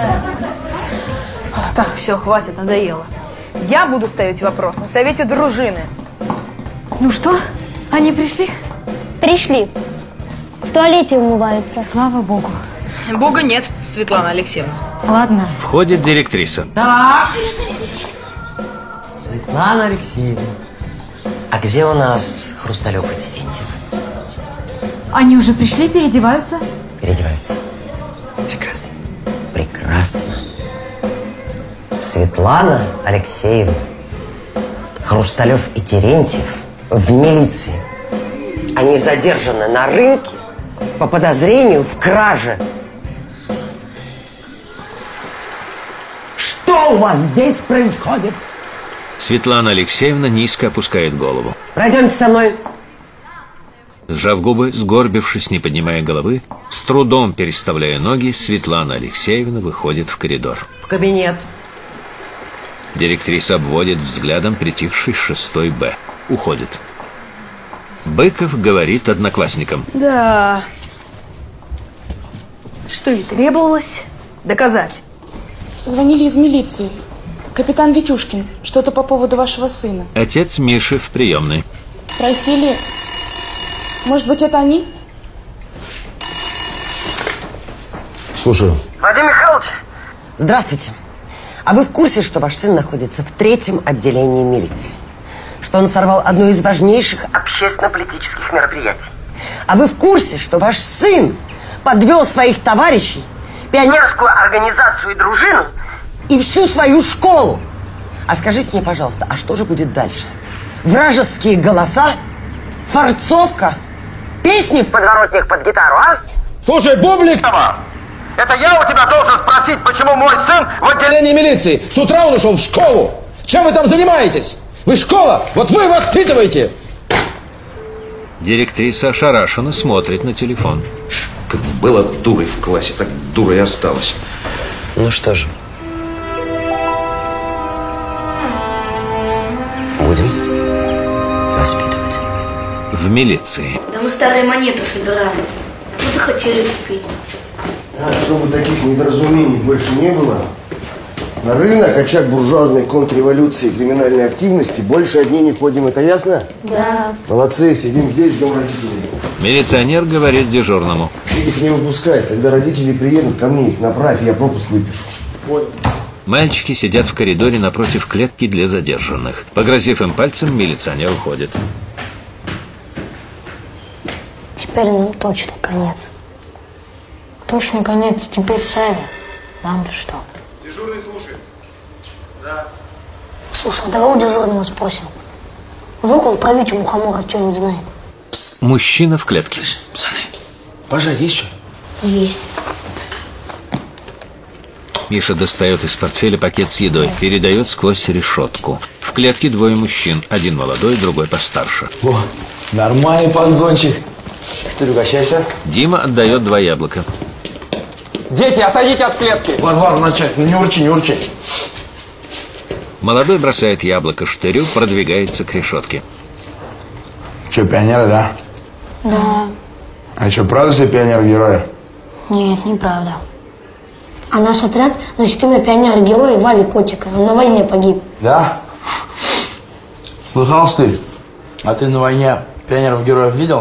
Так, все, хватит, надоело. Я буду ставить вопрос на совете дружины. Ну что, они пришли? Пришли. В туалете умываются. Слава богу. Бога нет, Светлана Алексеевна. Ладно. Входит директриса. Так. Светлана Алексеевна, а где у нас Хрусталев и Терентьев? Они уже пришли, переодеваются? Переодеваются. Прекрасно. Прекрасно. Светлана Алексеевна, Хрусталев и Терентьев в милиции. Они задержаны на рынке по подозрению в краже. Что у вас здесь происходит? Светлана Алексеевна низко опускает голову. Пройдемте со мной. Сжав губы, сгорбившись, не поднимая головы, с трудом переставляя ноги, Светлана Алексеевна выходит в коридор. В кабинет. Директриса обводит взглядом притихший 6 Б. Уходит. Быков говорит одноклассникам. Да. Что и требовалось доказать. Звонили из милиции. Капитан Витюшкин. Что-то по поводу вашего сына. Отец Миши в приемной. Просили... Может быть, это они? Слушаю. Вадим Михайлович. Здравствуйте. А вы в курсе, что ваш сын находится в 3-м отделении милиции? Что он сорвал одно из важнейших общественно-политических мероприятий? А вы в курсе, что ваш сын подвел своих товарищей, пионерскую организацию и дружину и всю свою школу? А скажите мне, пожалуйста, а что же будет дальше? Вражеские голоса? Форцовка? Песни в подворотнях под гитару, а? Слушай, Бублик! Это я у тебя должен спросить, почему мой сын в отделении милиции. С утра он ушел в школу. Чем вы там занимаетесь? Вы школа, вот вы воспитываете. Директриса ошарашенно смотрит на телефон. Как была дурой в классе, так дурой и осталась. Ну что же, будем воспитывать. В милиции. Да мы старые монеты собираем. Что-то хотели купить. Чтобы таких недоразумений больше не было, На рынок, очаг буржуазной контрреволюции и криминальной активности больше одни не ходим, это ясно? Да. Молодцы, сидим здесь, ждем родителей. Милиционер говорит дежурному. Их не выпускай, когда родители приедут, ко мне их направь, я пропуск выпишу. Понял. Мальчики сидят в коридоре напротив клетки для задержанных. Погрозив им пальцем, милиционер уходит. Теперь нам точно конец. Точно конец, теперь сами. Нам-то что? Дежурный слушает. Да. Слушай, давай у дежурного спросим. Вдруг он про Витю Мухомора что-нибудь знает. Мужчина в клетке. Пацаны, пожар есть что? Есть. Миша достает из портфеля пакет с едой, передает сквозь решетку. В клетке двое мужчин. Один молодой, другой постарше. О, нормальный подгончик. Ты угощайся. Дима отдает 2 яблока. Дети, отойдите от клетки. Ладно, начать. Не урчи, не урчи. Молодой бросает яблоко штырю, продвигается к решетке. Че, пионеры, да? Да. А что, правда все пионеры-герои? Нет, неправда. А наш отряд носит имя пионера-героя Вали Котика. Он на войне погиб. Да? Слыхал, Штырь? А ты на войне пионеров-героев видел?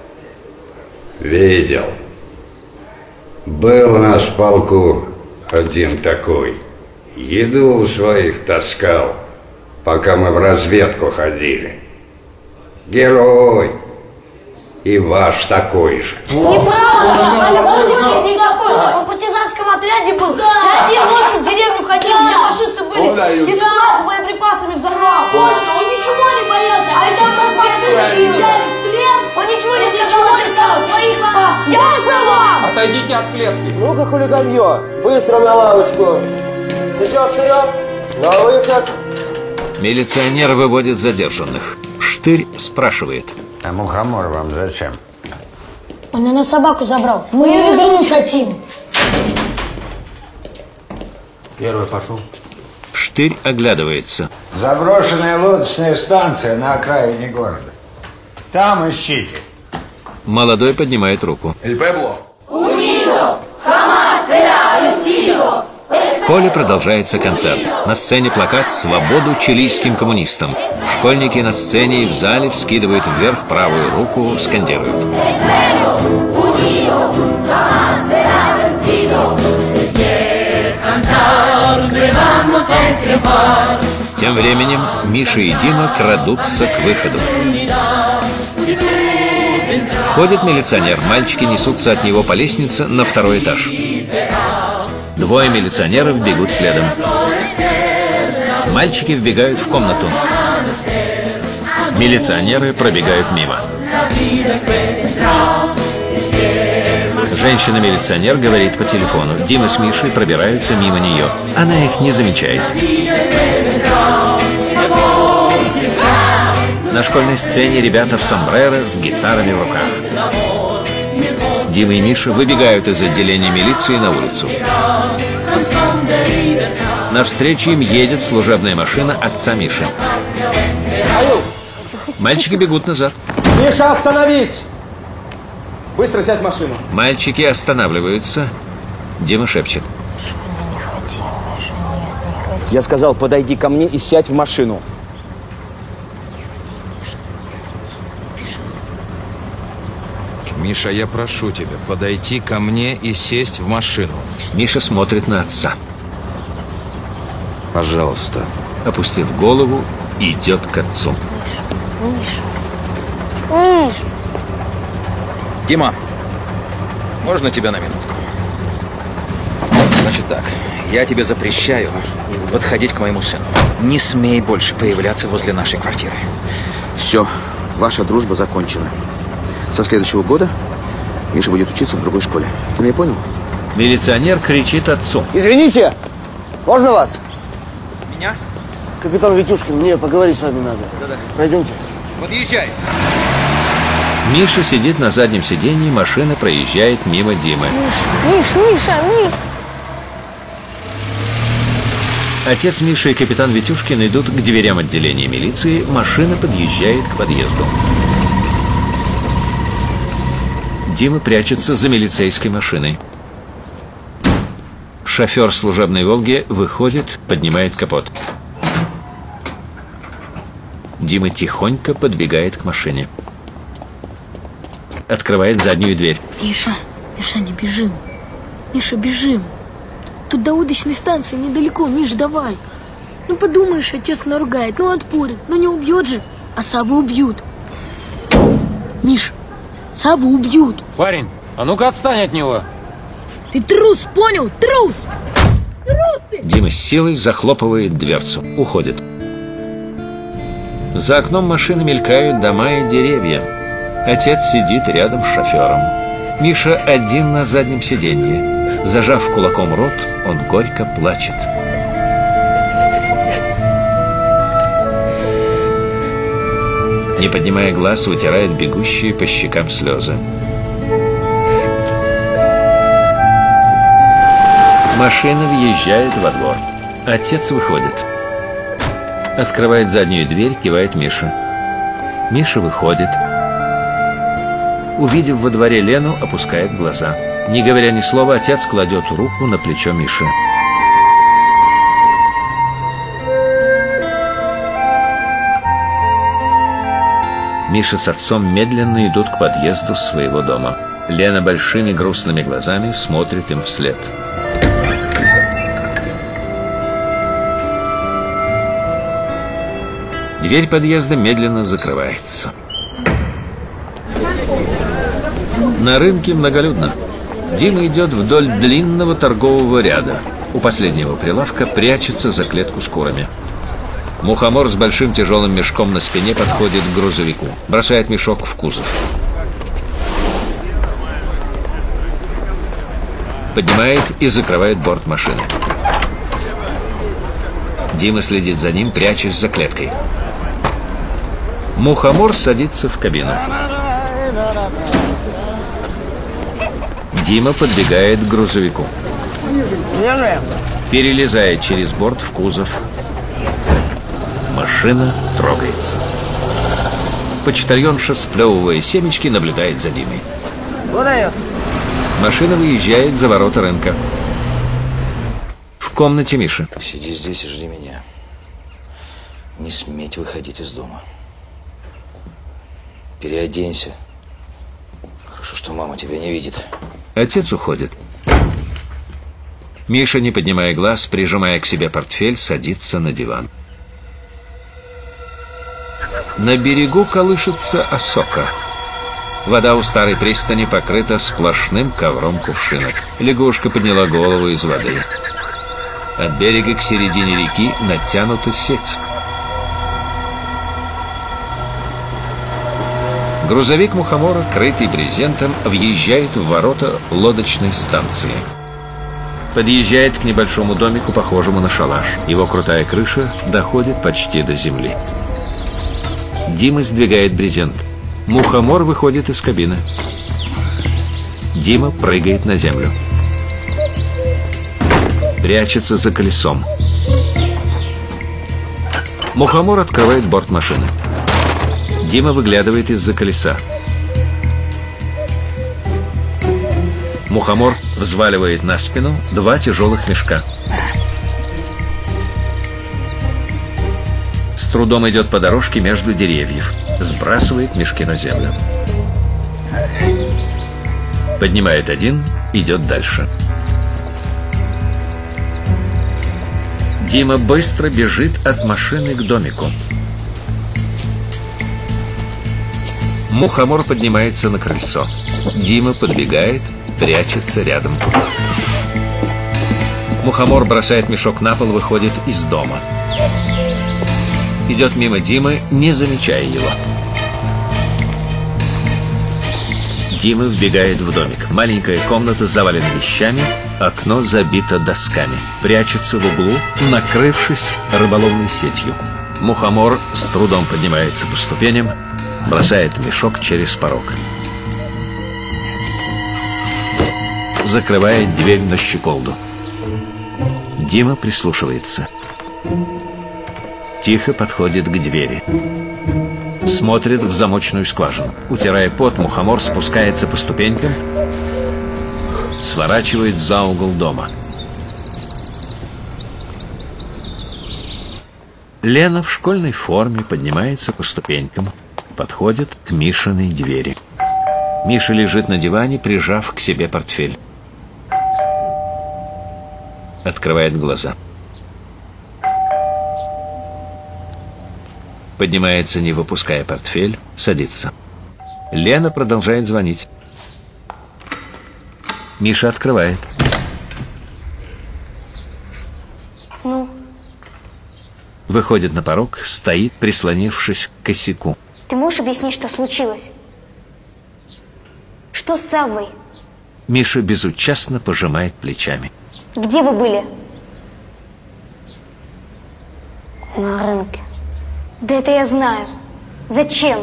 Видел. Был у нас в полку один такой. Еду у своих таскал, пока мы в разведку ходили. Герой. И ваш такой же. Неправда! Валя Котик никакой! Он в партизанском отряде был. Я те ночью в деревню ходил, где фашисты были. И склад с боеприпасами взорвал. Точно, он ничего не боялся. А еще нас фашисты взяли в плен. Он ничего не сказал, написал, своих спас. Ясно вам? Отойдите от клетки. Ну-ка, хулиганье, быстро на лавочку. Сейчас, Штырев, на выход. Милиционер выводит задержанных. Штырь спрашивает. А Мухомор вам зачем? Он на нас собаку забрал. Мы ее вернуть хотим. Первый пошел. Штырь оглядывается. Заброшенная лодочная станция на окраине города. Там ищите. Молодой поднимает руку. В поле продолжается концерт. На сцене плакат «Свободу чилийским коммунистам». Школьники на сцене и в зале вскидывают вверх правую руку, скандируют. Тем временем Миша и Дима крадутся к выходу. Входит милиционер. Мальчики несутся от него по лестнице на 2-й этаж. 2 милиционеров бегут следом. Мальчики вбегают в комнату. Милиционеры пробегают мимо. Женщина-милиционер говорит по телефону. Дима с Мишей пробираются мимо нее. Она их не замечает. На школьной сцене ребята в сомбреро с гитарами в руках. Дима и Миша выбегают из отделения милиции на улицу. Навстречу им едет служебная машина отца Миши. Мальчики бегут назад. Миша, остановись! Быстро сядь в машину. Мальчики останавливаются. Дима шепчет. Я сказал, подойди ко мне и сядь в машину. Миша, я прошу тебя, подойти ко мне и сесть в машину. Миша смотрит на отца. Пожалуйста. Опустив голову, идет к отцу. Миш! Дима, можно тебя на минутку? Значит так, я тебе запрещаю подходить к моему сыну. Не смей больше появляться возле нашей квартиры. Все, ваша дружба закончена. Со следующего года Миша будет учиться в другой школе. Ты меня понял? Милиционер кричит отцу. Извините, можно вас? Меня? Капитан Витюшкин, мне поговорить с вами надо. Да-да. Пройдемте. Подъезжай. Миша сидит на заднем сиденье, машина проезжает мимо Димы. Миша! Отец Миши и капитан Витюшкин идут к дверям отделения милиции, машина подъезжает к подъезду. Дима прячется за милицейской машиной. Шофер служебной «Волги» выходит, поднимает капот. Дима тихонько подбегает к машине. Открывает заднюю дверь. Миша, не бежим. Миша, бежим. Тут до удочной станции недалеко, Миш, давай. Ну подумаешь, отец наругает, ну отпорит, ну не убьет же, а Савву убьют. Миш, Савву убьют. Парень, а ну-ка отстань от него. Ты трус, понял? Трус! Трус ты! Дима с силой захлопывает дверцу, уходит. За окном машины мелькают дома и деревья. Отец сидит рядом с шофером. Миша один на заднем сиденье. Зажав кулаком рот, он горько плачет. Не поднимая глаз, вытирает бегущие по щекам слезы. Машина въезжает во двор. Отец выходит. Открывает заднюю дверь, кивает Миша. Миша выходит. Увидев во дворе Лену, опускает глаза. Не говоря ни слова, отец кладет руку на плечо Миши. Миша с отцом медленно идут к подъезду своего дома. Лена большими грустными глазами смотрит им вслед. Дверь подъезда медленно закрывается. На рынке многолюдно. Дима идет вдоль длинного торгового ряда. У последнего прилавка прячется за клетку с курами. Мухомор с большим тяжелым мешком на спине подходит к грузовику. Бросает мешок в кузов. Поднимает и закрывает борт машины. Дима следит за ним, прячась за клеткой. Мухомор садится в кабину. Дима подбегает к грузовику. Перелезает через борт в кузов. Машина трогается. Почтальонша, сплевывая семечки, наблюдает за Димой. Машина выезжает за ворота рынка. В комнате Миши. Сиди здесь и жди меня. Не сметь выходить из дома. Переоденься. Хорошо, что мама тебя не видит. Отец уходит. Миша, не поднимая глаз, прижимая к себе портфель, садится на диван. На берегу колышется осока. Вода у старой пристани покрыта сплошным ковром кувшинок. Лягушка подняла голову из воды. От берега к середине реки натянута сеть. Грузовик Мухомора, крытый брезентом, въезжает в ворота лодочной станции. Подъезжает к небольшому домику, похожему на шалаш. Его крутая крыша доходит почти до земли. Дима сдвигает брезент. Мухомор выходит из кабины. Дима прыгает на землю. Прячется за колесом. Мухомор открывает борт машины. Дима выглядывает из-за колеса. Мухомор взваливает на спину 2 тяжелых мешка. С трудом идет по дорожке между деревьев. Сбрасывает мешки на землю. Поднимает один, идет дальше. Дима быстро бежит от машины к домику. Мухомор поднимается на крыльцо. Дима подбегает, прячется рядом. Мухомор бросает мешок на пол, выходит из дома. Идет мимо Димы, не замечая его. Дима вбегает в домик. Маленькая комната завалена вещами, окно забито досками. Прячется в углу, накрывшись рыболовной сетью. Мухомор с трудом поднимается по ступеням, бросает мешок через порог. Закрывает дверь на щеколду. Дима прислушивается. Тихо подходит к двери. Смотрит в замочную скважину. Утирая пот, Мухомор спускается по ступенькам, сворачивает за угол дома. Лена в школьной форме поднимается по ступенькам, подходит к Мишиной двери. Миша лежит на диване, прижав к себе портфель. Открывает глаза. Поднимается, не выпуская портфель, садится. Лена продолжает звонить. Миша открывает. Ну? Выходит на порог, стоит, прислонившись к косяку. Ты можешь объяснить, что случилось? Что с Саввой? Миша безучастно пожимает плечами. Где вы были? На рынке. Да это я знаю. Зачем?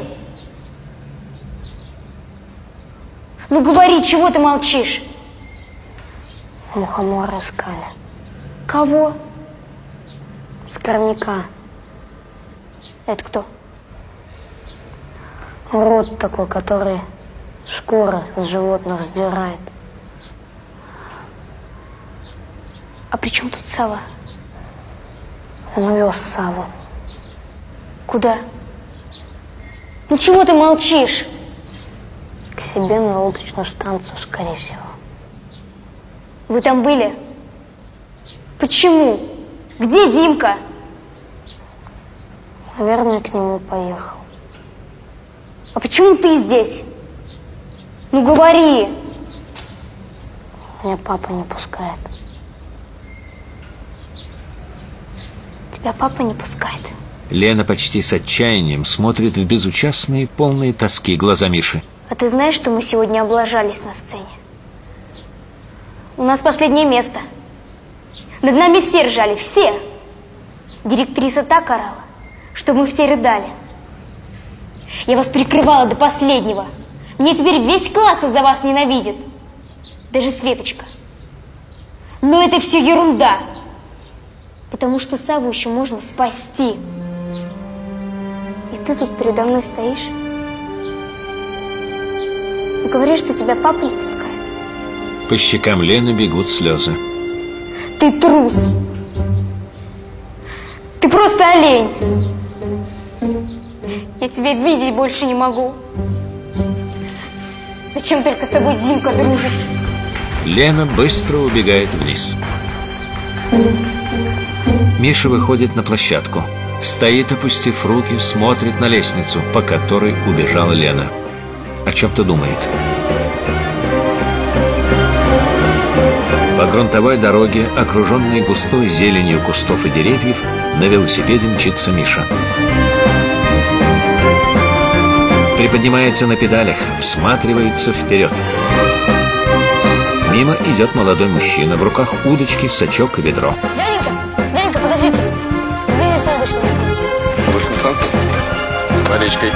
Ну говори, чего ты молчишь? Мухомора искали. Кого? Скорняка. Это кто? Урод такой, который шкуры с животных сдирает. А при чем тут Сава? Он вез Саву. Куда? Ну чего ты молчишь? К себе на лодочную станцию, скорее всего. Вы там были? Почему? Где Димка? Наверное, к нему поехал. А почему ты здесь? Ну говори! Меня папа не пускает. Тебя папа не пускает? Лена почти с отчаянием смотрит в безучастные, полные тоски глаза Миши. А ты знаешь, что мы сегодня облажались на сцене? У нас последнее место. Над нами все ржали, все. Директриса так орала, что мы все рыдали. Я вас прикрывала до последнего. Мне теперь весь класс из-за вас ненавидит. Даже Светочка. Но это все ерунда. Потому что Саву еще можно спасти. И ты тут передо мной стоишь? И говоришь, что тебя папа не пускает. По щекам Лены бегут слезы. Ты трус. Ты просто олень. Я тебя видеть больше не могу. Зачем только с тобой Димка дружит? Лена быстро убегает вниз. Миша выходит на площадку. Стоит, опустив руки, смотрит на лестницу, по которой убежала Лена. О чем-то думает. По грунтовой дороге, окруженной густой зеленью кустов и деревьев, на велосипеде мчится Миша. Приподнимается на педалях, всматривается вперед. Мимо идет молодой мужчина, в руках удочки, сачок и ведро. Дяденька, подождите. Где здесь лодочная станция? Лодочная станция? За речкой.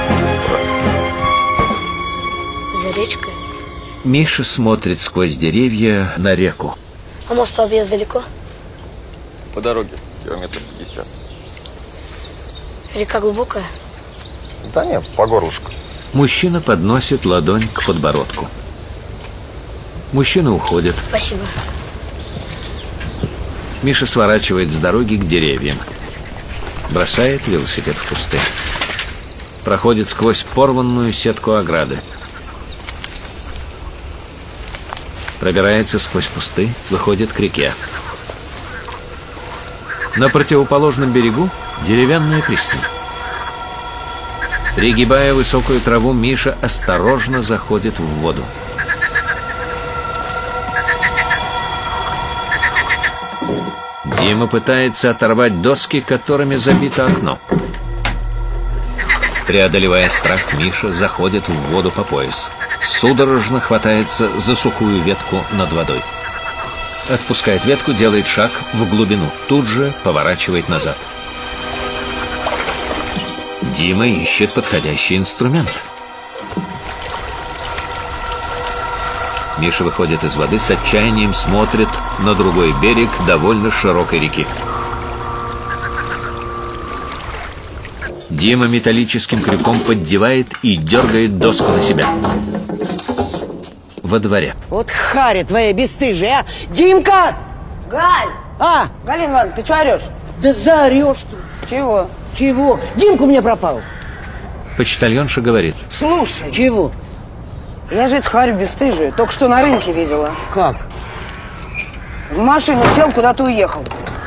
За речкой? Миша смотрит сквозь деревья на реку. А мост в объезд далеко? По дороге, километров 50. Река глубокая? Да нет, по горлышку. Мужчина подносит ладонь к подбородку. Мужчина уходит. Спасибо. Миша сворачивает с дороги к деревьям. Бросает велосипед в кусты. Проходит сквозь порванную сетку ограды. Пробирается сквозь кусты, выходит к реке. На противоположном берегу деревянная пристань. Пригибая высокую траву, Миша осторожно заходит в воду. Дима пытается оторвать доски, которыми забито окно. Преодолевая страх, Миша заходит в воду по пояс. Судорожно хватается за сухую ветку над водой. Отпускает ветку, делает шаг в глубину. Тут же поворачивает назад. Дима ищет подходящий инструмент. Миша выходит из воды, с отчаянием смотрит на другой берег довольно широкой реки. Дима металлическим крюком поддевает и дергает доску на себя. Во дворе. Вот харя твоя бесстыжая, а! Димка! Галь! А! Галина Ивановна, ты что орешь? Да заорешь тут. Чего? Чего? Димка у меня пропал. Почтальонша говорит. Слушай. Чего? Я же эту харю бесстыжую. Только что на рынке видела. Как? В машину сел, куда-то уехал.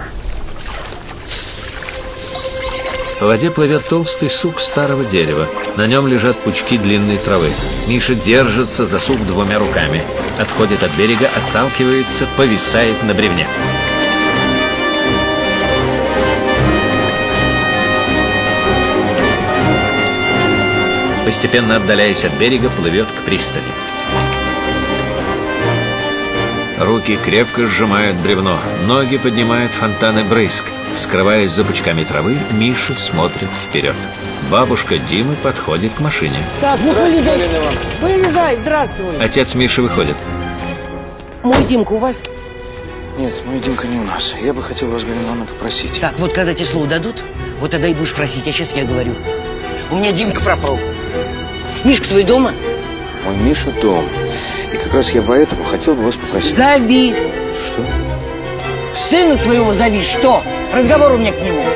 По воде плывет толстый сук старого дерева. На нем лежат пучки длинной травы. Миша держится за сук двумя руками. Отходит от берега, отталкивается, повисает на бревне. Постепенно отдаляясь от берега, плывет к пристани. Руки крепко сжимают бревно, ноги поднимают фонтаны брызг. Скрываясь за пучками травы, Миша смотрит вперед. Бабушка Димы подходит к машине. Так, ну вылезай, вылезай, здравствуй. Отец Миши выходит. Мой Димка у вас? Нет, мой Димка не у нас. Я бы хотел вас, Галина Ивановна, попросить. Так, вот когда тебе слово дадут, вот тогда и будешь просить. А сейчас я говорю. У меня Димка пропал. Мишка твой дома? Мой Миша дома. И как раз я поэтому хотел бы вас попросить. Зови. Что? Сына своего зови, что? Разговор у меня к нему.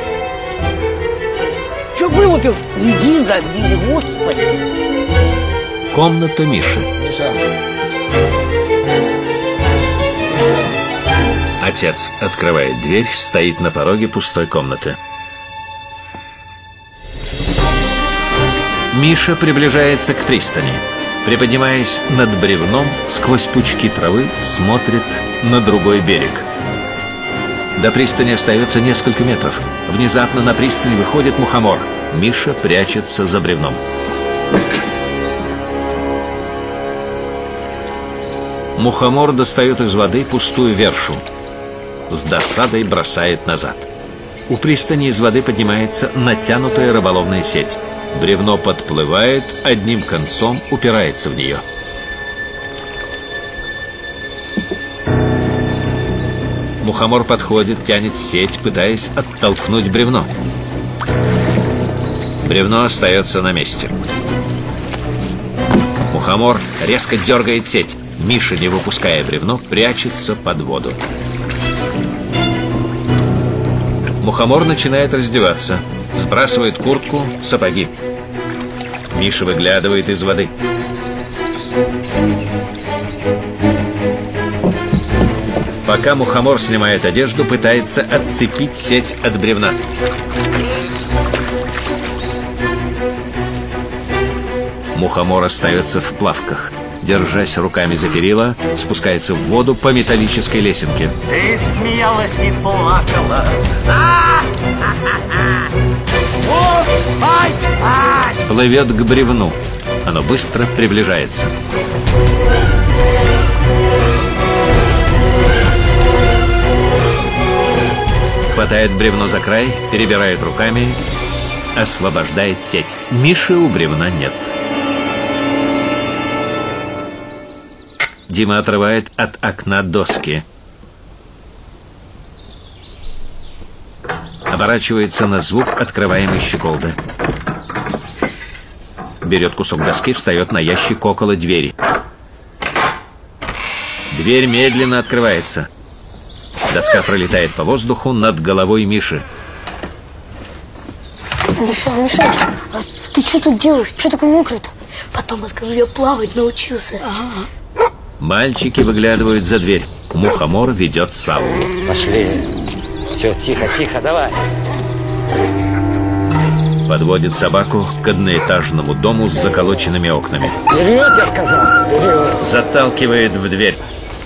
Че вылупил? Иди, зови, господи. Комната Миши. Миша. Отец открывает дверь, стоит на пороге пустой комнаты. Миша приближается к пристани. Приподнимаясь над бревном, сквозь пучки травы смотрит на другой берег. До пристани остается несколько метров. Внезапно на пристань выходит мухомор. Миша прячется за бревном. Мухомор достает из воды пустую вершу. С досадой бросает назад. У пристани из воды поднимается натянутая рыболовная сеть. Бревно подплывает, одним концом упирается в нее. Мухомор подходит, тянет сеть, пытаясь оттолкнуть бревно. Бревно остается на месте. Мухомор резко дергает сеть. Миша, не выпуская бревно, прячется под воду. Мухомор начинает раздеваться. Сбрасывает куртку, сапоги. Миша выглядывает из воды. Пока мухомор снимает одежду, пытается отцепить сеть от бревна. Мухомор остается в плавках. Держась руками за перила, спускается в воду по металлической лесенке. Ты смеялась и плакала. Плывет к бревну. Оно быстро приближается. Хватает бревно за край, перебирает руками, освобождает сеть. Миши у бревна нет. Дима отрывает от окна доски. Оборачивается на звук открываемой щеколды. Берет кусок доски, встает на ящик около двери. Дверь медленно открывается. Доска пролетает по воздуху над головой Миши. Миша, а ты что тут делаешь? Что такой мокрый-то? Потом я скажу, я плавать научился. Мальчики выглядывают за дверь. Мухомор ведет Савву. Пошли. Все, тихо, тихо, давай. Подводит собаку к одноэтажному дому с заколоченными окнами. Вперед, я сказал, вперед. Заталкивает в дверь.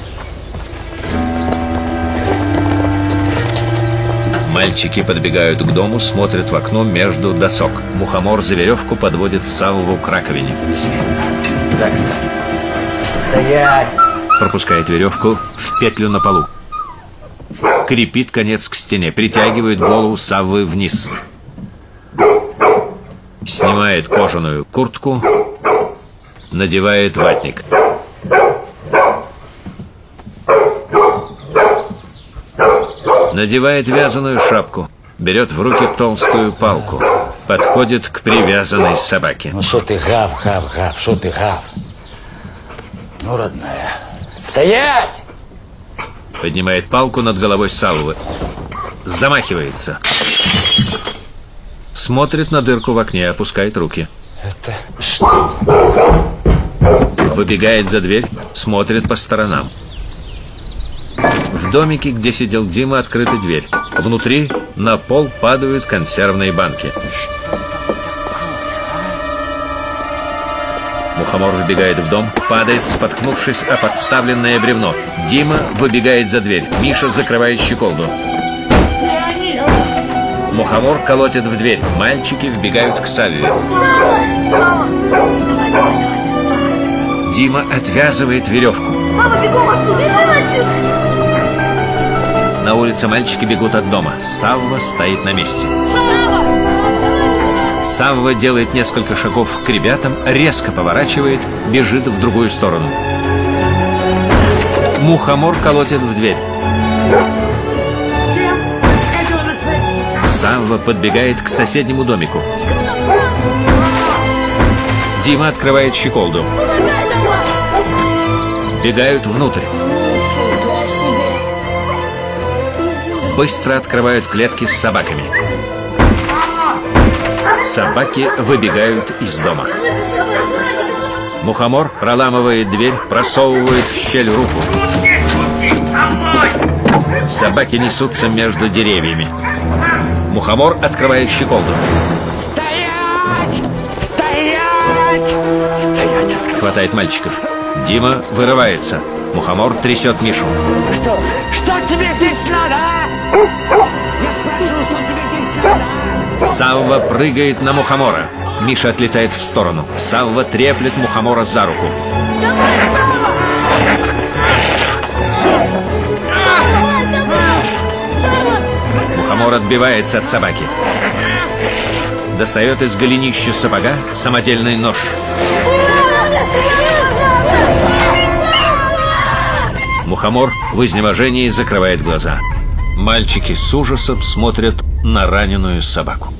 Мальчики подбегают к дому, смотрят в окно между досок. Мухомор за веревку подводит Савву к раковине. Так, стоять. Пропускает веревку в петлю на полу. Крепит конец к стене, притягивает голову Саввы вниз. Снимает кожаную куртку, надевает ватник. Надевает вязаную шапку, берет в руки толстую палку, подходит к привязанной собаке. Ну что ты гав, что ты гав? Ну, родная, стоять! Поднимает палку над головой Саввы. Замахивается. Смотрит на дырку в окне, опускает руки. Это что? Выбегает за дверь, смотрит по сторонам. В домике, где сидел Дима, открыта дверь. Внутри на пол падают консервные банки. Мухомор вбегает в дом, падает, споткнувшись о подставленное бревно. Дима выбегает за дверь. Миша закрывает щеколду. Мухомор колотит в дверь. Мальчики вбегают к Савве. Дима отвязывает веревку. На улице мальчики бегут от дома. Савва стоит на месте. Савва делает несколько шагов к ребятам, резко поворачивает, бежит в другую сторону. Мухомор колотит в дверь. Савва подбегает к соседнему домику. Дима открывает щеколду. Бегают внутрь. Быстро открывают клетки с собаками. Собаки выбегают из дома. Мухомор проламывает дверь, просовывает в щель руку. Собаки несутся между деревьями. Мухомор открывает щеколду. Стоять! Стоять! Стоять! Хватает мальчиков. Дима вырывается. Мухомор трясет Мишу. Что тебе здесь надо, а? Я спрашиваю, что тебе здесь надо? Савва прыгает на Мухомора. Миша отлетает в сторону. Савва треплет Мухомора за руку. Мухомор отбивается от собаки. Достает из голенища сапога самодельный нож. Мухомор в изнеможении закрывает глаза. Мальчики с ужасом смотрят на раненую собаку.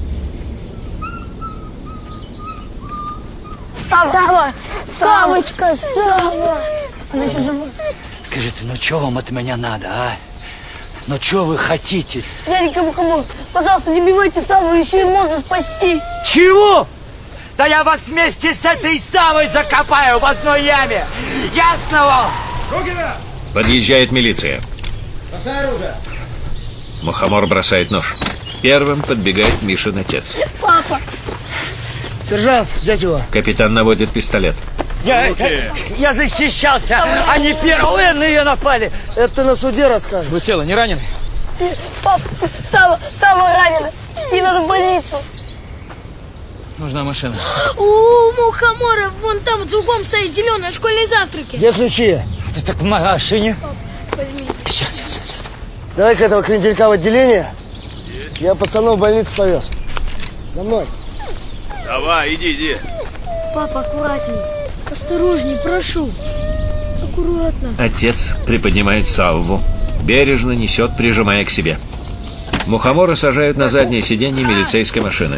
Сава! Савочка, Сава! Она еще жива. Скажите, ну что вам от меня надо, а? Ну что вы хотите? Дяденька Мухомор, пожалуйста, не убивайте Саву, еще и можно спасти. Чего? Да я вас вместе с этой Савой закопаю в одной яме! Ясно вам? Подъезжает милиция. Бросай оружие. Мухомор бросает нож. Первым подбегает Мишин отец. Папа! Сержант, взять его. Капитан наводит пистолет. Я защищался, они первые на нее напали. Это ты на суде расскажешь. Вы тело не ранены? Папа, Сава ранена. Ей надо в больницу. Нужна машина. У Мухомора вон там за углом стоит зеленая школьные завтраки. Где ключи? Ты так в машине? Возьми. Сейчас. Давай-ка этого кренделька в отделение. Я пацанов в больницу повез. За мной. Давай, иди. Папа, аккуратней. Осторожней, прошу. Аккуратно. Отец приподнимает Савву. Бережно несет, прижимая к себе. Мухомора сажают на заднее сиденье милицейской машины.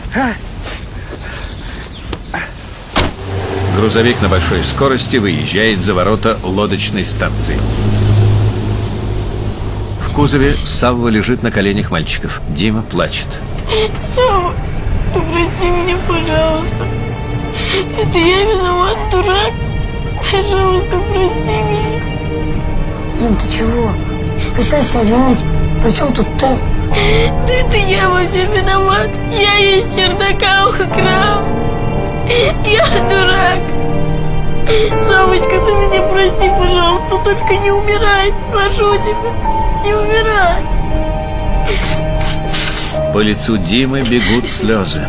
Грузовик на большой скорости выезжает за ворота лодочной станции. В кузове Савва лежит на коленях мальчиков. Дима плачет. Сава, ты прости меня, пожалуйста. Это я виноват, дурак. Пожалуйста, прости меня. Дим, ты чего? Перестань себя винить. Причем тут ты? Это я во всем виноват. Я ее из чердака украл. Я дурак. Савочка, ты меня прости, пожалуйста. Только не умирай. Прошу тебя. Не умирай. По лицу Димы бегут слезы.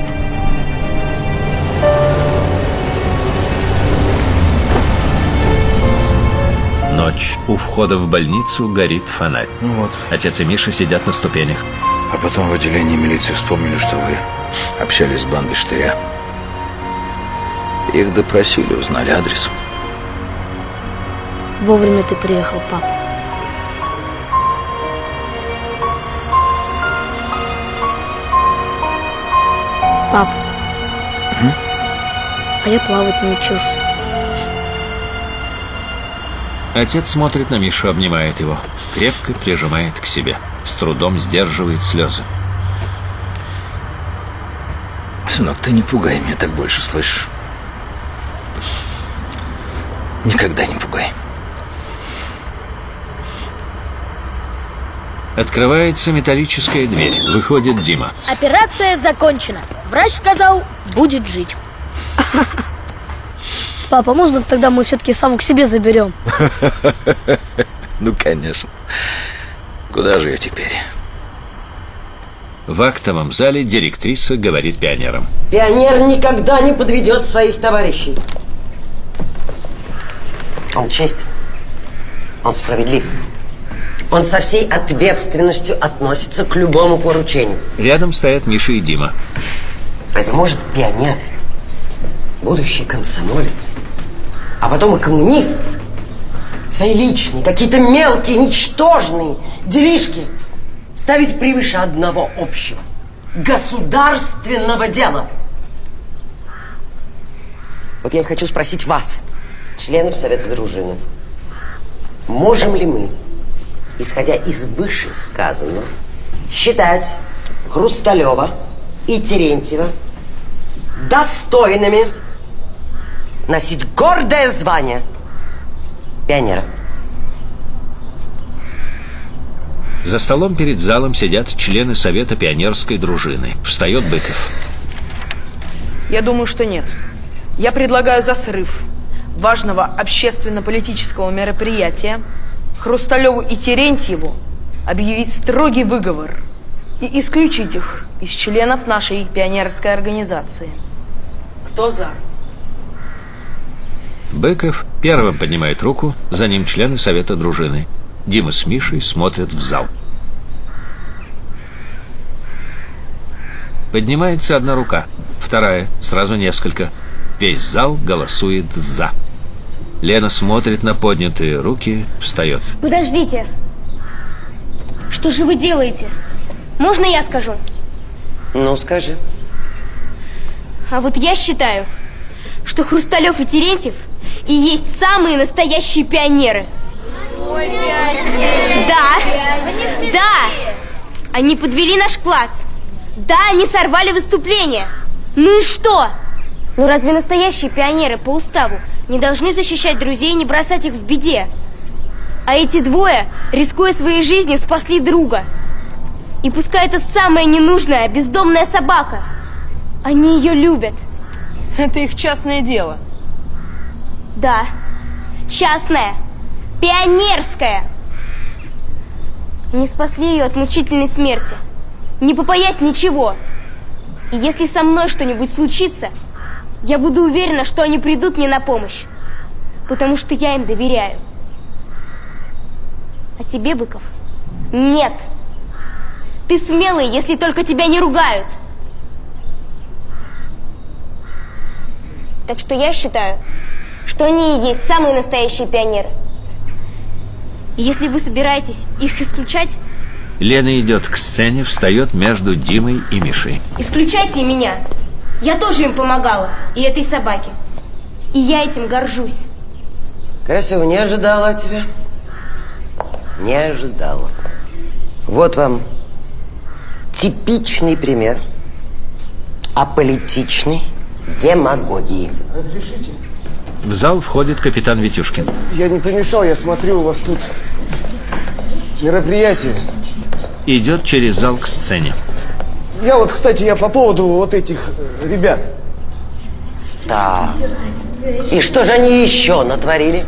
Ночь. У входа в больницу горит фонарь. Ну вот. Отец и Миша сидят на ступенях. А потом в отделении милиции вспомнили, что вы общались с бандой Штыря. Их допросили, узнали адрес. Вовремя ты приехал, папа. Пап, а я плавать научился. Отец смотрит на Мишу, обнимает его. Крепко прижимает к себе. С трудом сдерживает слезы. Сынок, ты не пугай меня так больше, слышишь? Никогда не пугай. Открывается металлическая дверь. Выходит Дима. Операция закончена. Врач сказал, будет жить. Папа, можно тогда мы все-таки Саву к себе заберем? Ну, конечно. Куда же я теперь? В актовом зале директриса говорит пионерам. Пионер никогда не подведет своих товарищей. Он честен. Он справедлив. Он со всей ответственностью относится к любому поручению. Рядом стоят Миша и Дима. Разве может пионер, будущий комсомолец, а потом и коммунист, свои личные, какие-то мелкие, ничтожные делишки ставить превыше одного общего, государственного дела? Вот я и хочу спросить вас, членов Совета дружины, можем ли мы, исходя из вышесказанного, считать Хрусталева и Терентьева достойными носить гордое звание пионера? За столом перед залом сидят члены Совета пионерской дружины. Встает Быков. Я думаю, что нет. Я предлагаю за срыв важного общественно-политического мероприятия Хрусталеву и Терентьеву объявить строгий выговор и исключить их из членов нашей пионерской организации. Кто за? Быков первым поднимает руку, за ним члены Совета дружины. Дима с Мишей смотрят в зал. Поднимается одна рука, вторая, сразу несколько. Весь зал голосует «за». Лена смотрит на поднятые руки, встает. Подождите. Что же вы делаете? Можно я скажу? Ну, скажи. А вот я считаю, что Хрусталев и Терентьев и есть самые настоящие пионеры. Да, они подвели наш класс. Да, они сорвали выступление. Ну и что? Ну разве настоящие пионеры по уставу не должны защищать друзей и не бросать их в беде? А эти двое, рискуя своей жизнью, спасли друга. И пускай это самая ненужная, бездомная собака, они ее любят. Это их частное дело. Да, частное, пионерское. Не спасли ее от мучительной смерти, не попаясь ничего. И если со мной что-нибудь случится, я буду уверена, что они придут мне на помощь, потому что я им доверяю. А тебе, Быков, нет. Ты смелый, если только тебя не ругают. Так что я считаю, что они и есть самые настоящие пионеры. И если вы собираетесь их исключать... Лена идет к сцене, встает между Димой и Мишей. Исключайте и меня. Я тоже им помогала, и этой собаке. И я этим горжусь. Красиво, не ожидала от тебя. Не ожидала. Вот вам типичный пример аполитичной демагогии. Разрешите? В зал входит капитан Витюшкин. Я не помешал, я смотрю, у вас тут мероприятие. Идет через зал к сцене. Я вот, кстати, я по поводу вот этих ребят. Да. И что же они еще натворили?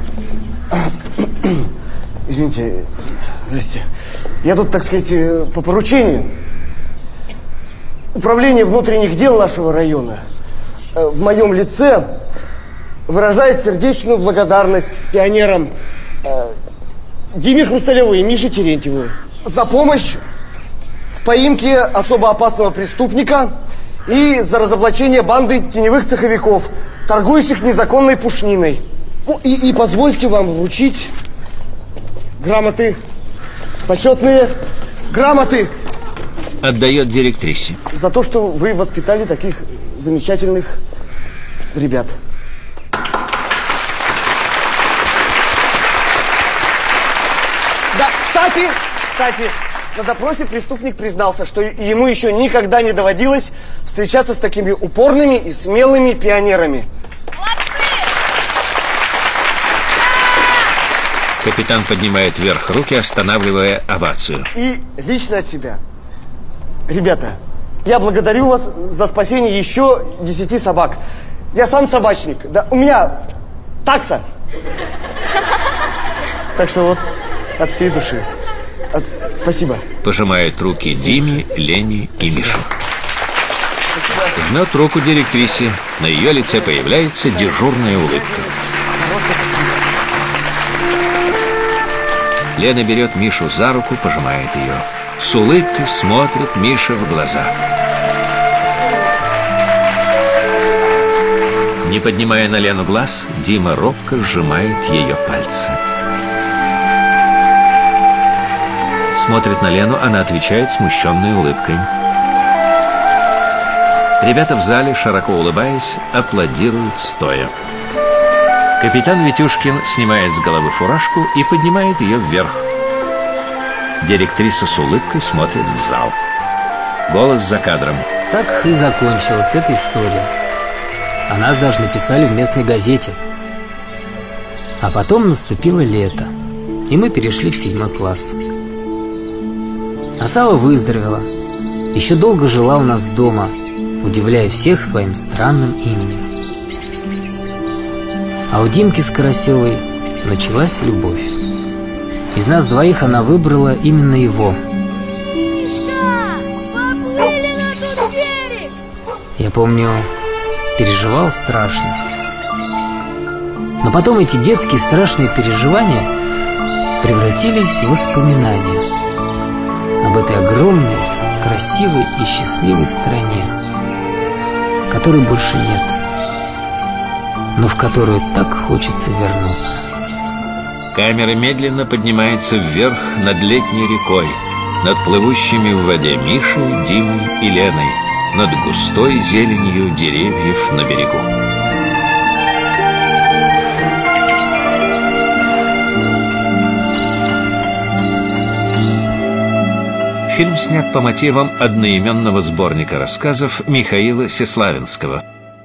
Извините, здрасте. Я тут, так сказать, по поручению Управление внутренних дел нашего района в моем лице выражает сердечную благодарность пионерам Диме Хрусталеву и Мише Терентьеву за помощь в поимке особо опасного преступника и за разоблачение банды теневых цеховиков, торгующих незаконной пушниной. И позвольте вам вручить грамоты, почетные грамоты. Отдает директрисе. За то, что вы воспитали таких замечательных ребят. Да, кстати, На допросе преступник признался, что ему еще никогда не доводилось встречаться с такими упорными и смелыми пионерами. Капитан поднимает вверх руки, останавливая овацию. И лично от себя. Ребята, я благодарю вас за спасение еще 10 собак. Я сам собачник. Да, у меня такса. Так что вот, от всей души. Спасибо. Пожимает руки Диме, Лене и Мише. Жмет руку директрисе. На ее лице появляется дежурная улыбка. Лена берет Мишу за руку, пожимает ее. С улыбкой смотрит Миша в глаза. Не поднимая на Лену глаз, Дима робко сжимает ее пальцы. Смотрит на Лену, она отвечает смущенной улыбкой. Ребята в зале, широко улыбаясь, аплодируют стоя. Капитан Витюшкин снимает с головы фуражку и поднимает ее вверх. Директриса с улыбкой смотрит в зал. Голос за кадром. Так и закончилась эта история. О нас даже написали в местной газете. А потом наступило лето, и мы перешли в 7 класс. Асава выздоровела. Еще долго жила у нас дома, удивляя всех своим странным именем. А у Димки с Карасевой началась любовь. Из нас двоих она выбрала именно его. Я помню, переживал страшно. Но потом эти детские страшные переживания превратились в воспоминания об этой огромной, красивой и счастливой стране, которой больше нет, но в которую так хочется вернуться. Камера медленно поднимается вверх над летней рекой, над плывущими в воде Мишей, Димой и Леной, над густой зеленью деревьев на берегу. Фильм снят по мотивам одноименного сборника рассказов Михаила Сеславинского.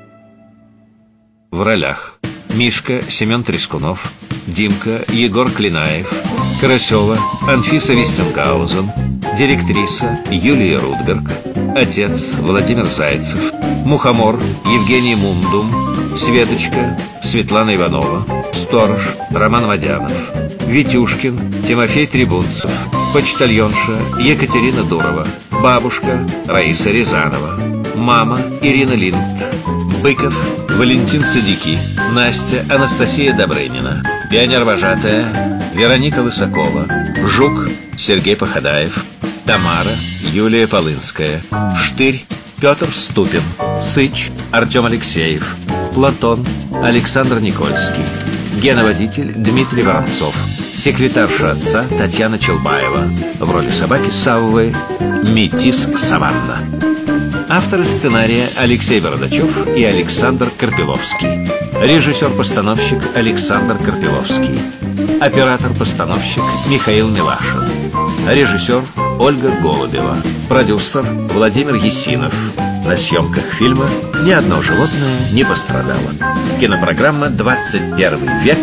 В ролях Мишка Семен Трескунов, Димка Егор Клинаев, Карасева Анфиса Вестенгаузен, директриса Юлия Рудберг, отец Владимир Зайцев, Мухомор Евгений Мундум, Светочка Светлана Иванова, сторож Роман Водянов, Витюшкин Тимофей Трибунцев, почтальонша Екатерина Дурова, бабушка Раиса Рязанова, мама Ирина Линд, Быков Валентин Садики, Настя Анастасия Добрынина, пионер-вожатая Вероника Лысакова, Жук Сергей Походаев, Тамара Юлия Полынская, Штырь Петр Ступин, Сыч Артем Алексеев, Платон Александр Никольский, геноводитель Дмитрий Воронцов, секретарша отца Татьяна Челбаева, в роли собаки Саввы Метис Саванна. Авторы сценария Алексей Бородачев и Александр Карпиловский. Режиссер-постановщик Александр Карпиловский. Оператор-постановщик Михаил Милашин. Режиссер Ольга Голубева. Продюсер Владимир Есинов. На съемках фильма ни одно животное не пострадало. Кинопрограмма «21 век»,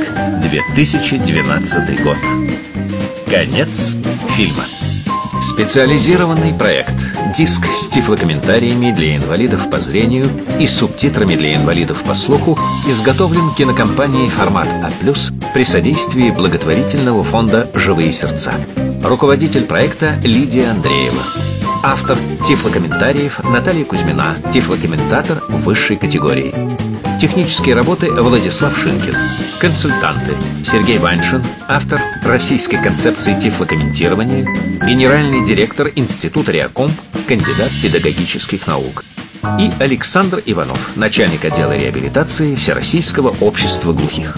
2012 год. Конец фильма. Специализированный проект. Диск с тифлокомментариями для инвалидов по зрению и субтитрами для инвалидов по слуху изготовлен кинокомпанией «Формат А+» при содействии благотворительного фонда «Живые сердца». Руководитель проекта Лидия Андреева. Автор тифлокомментариев Наталья Кузьмина, тифлокомментатор высшей категории. Технические работы Владислав Шинкин. Консультанты Сергей Ваньшин, автор российской концепции тифлокомментирования, генеральный директор Института Реакомп, кандидат педагогических наук. И Александр Иванов, начальник отдела реабилитации Всероссийского общества глухих.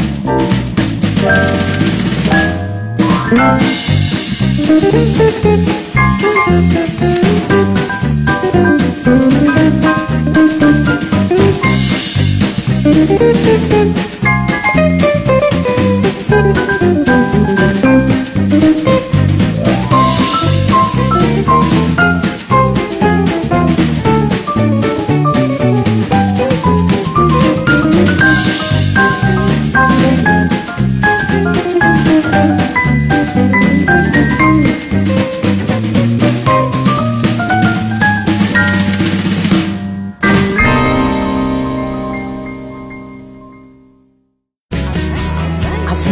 Thank you.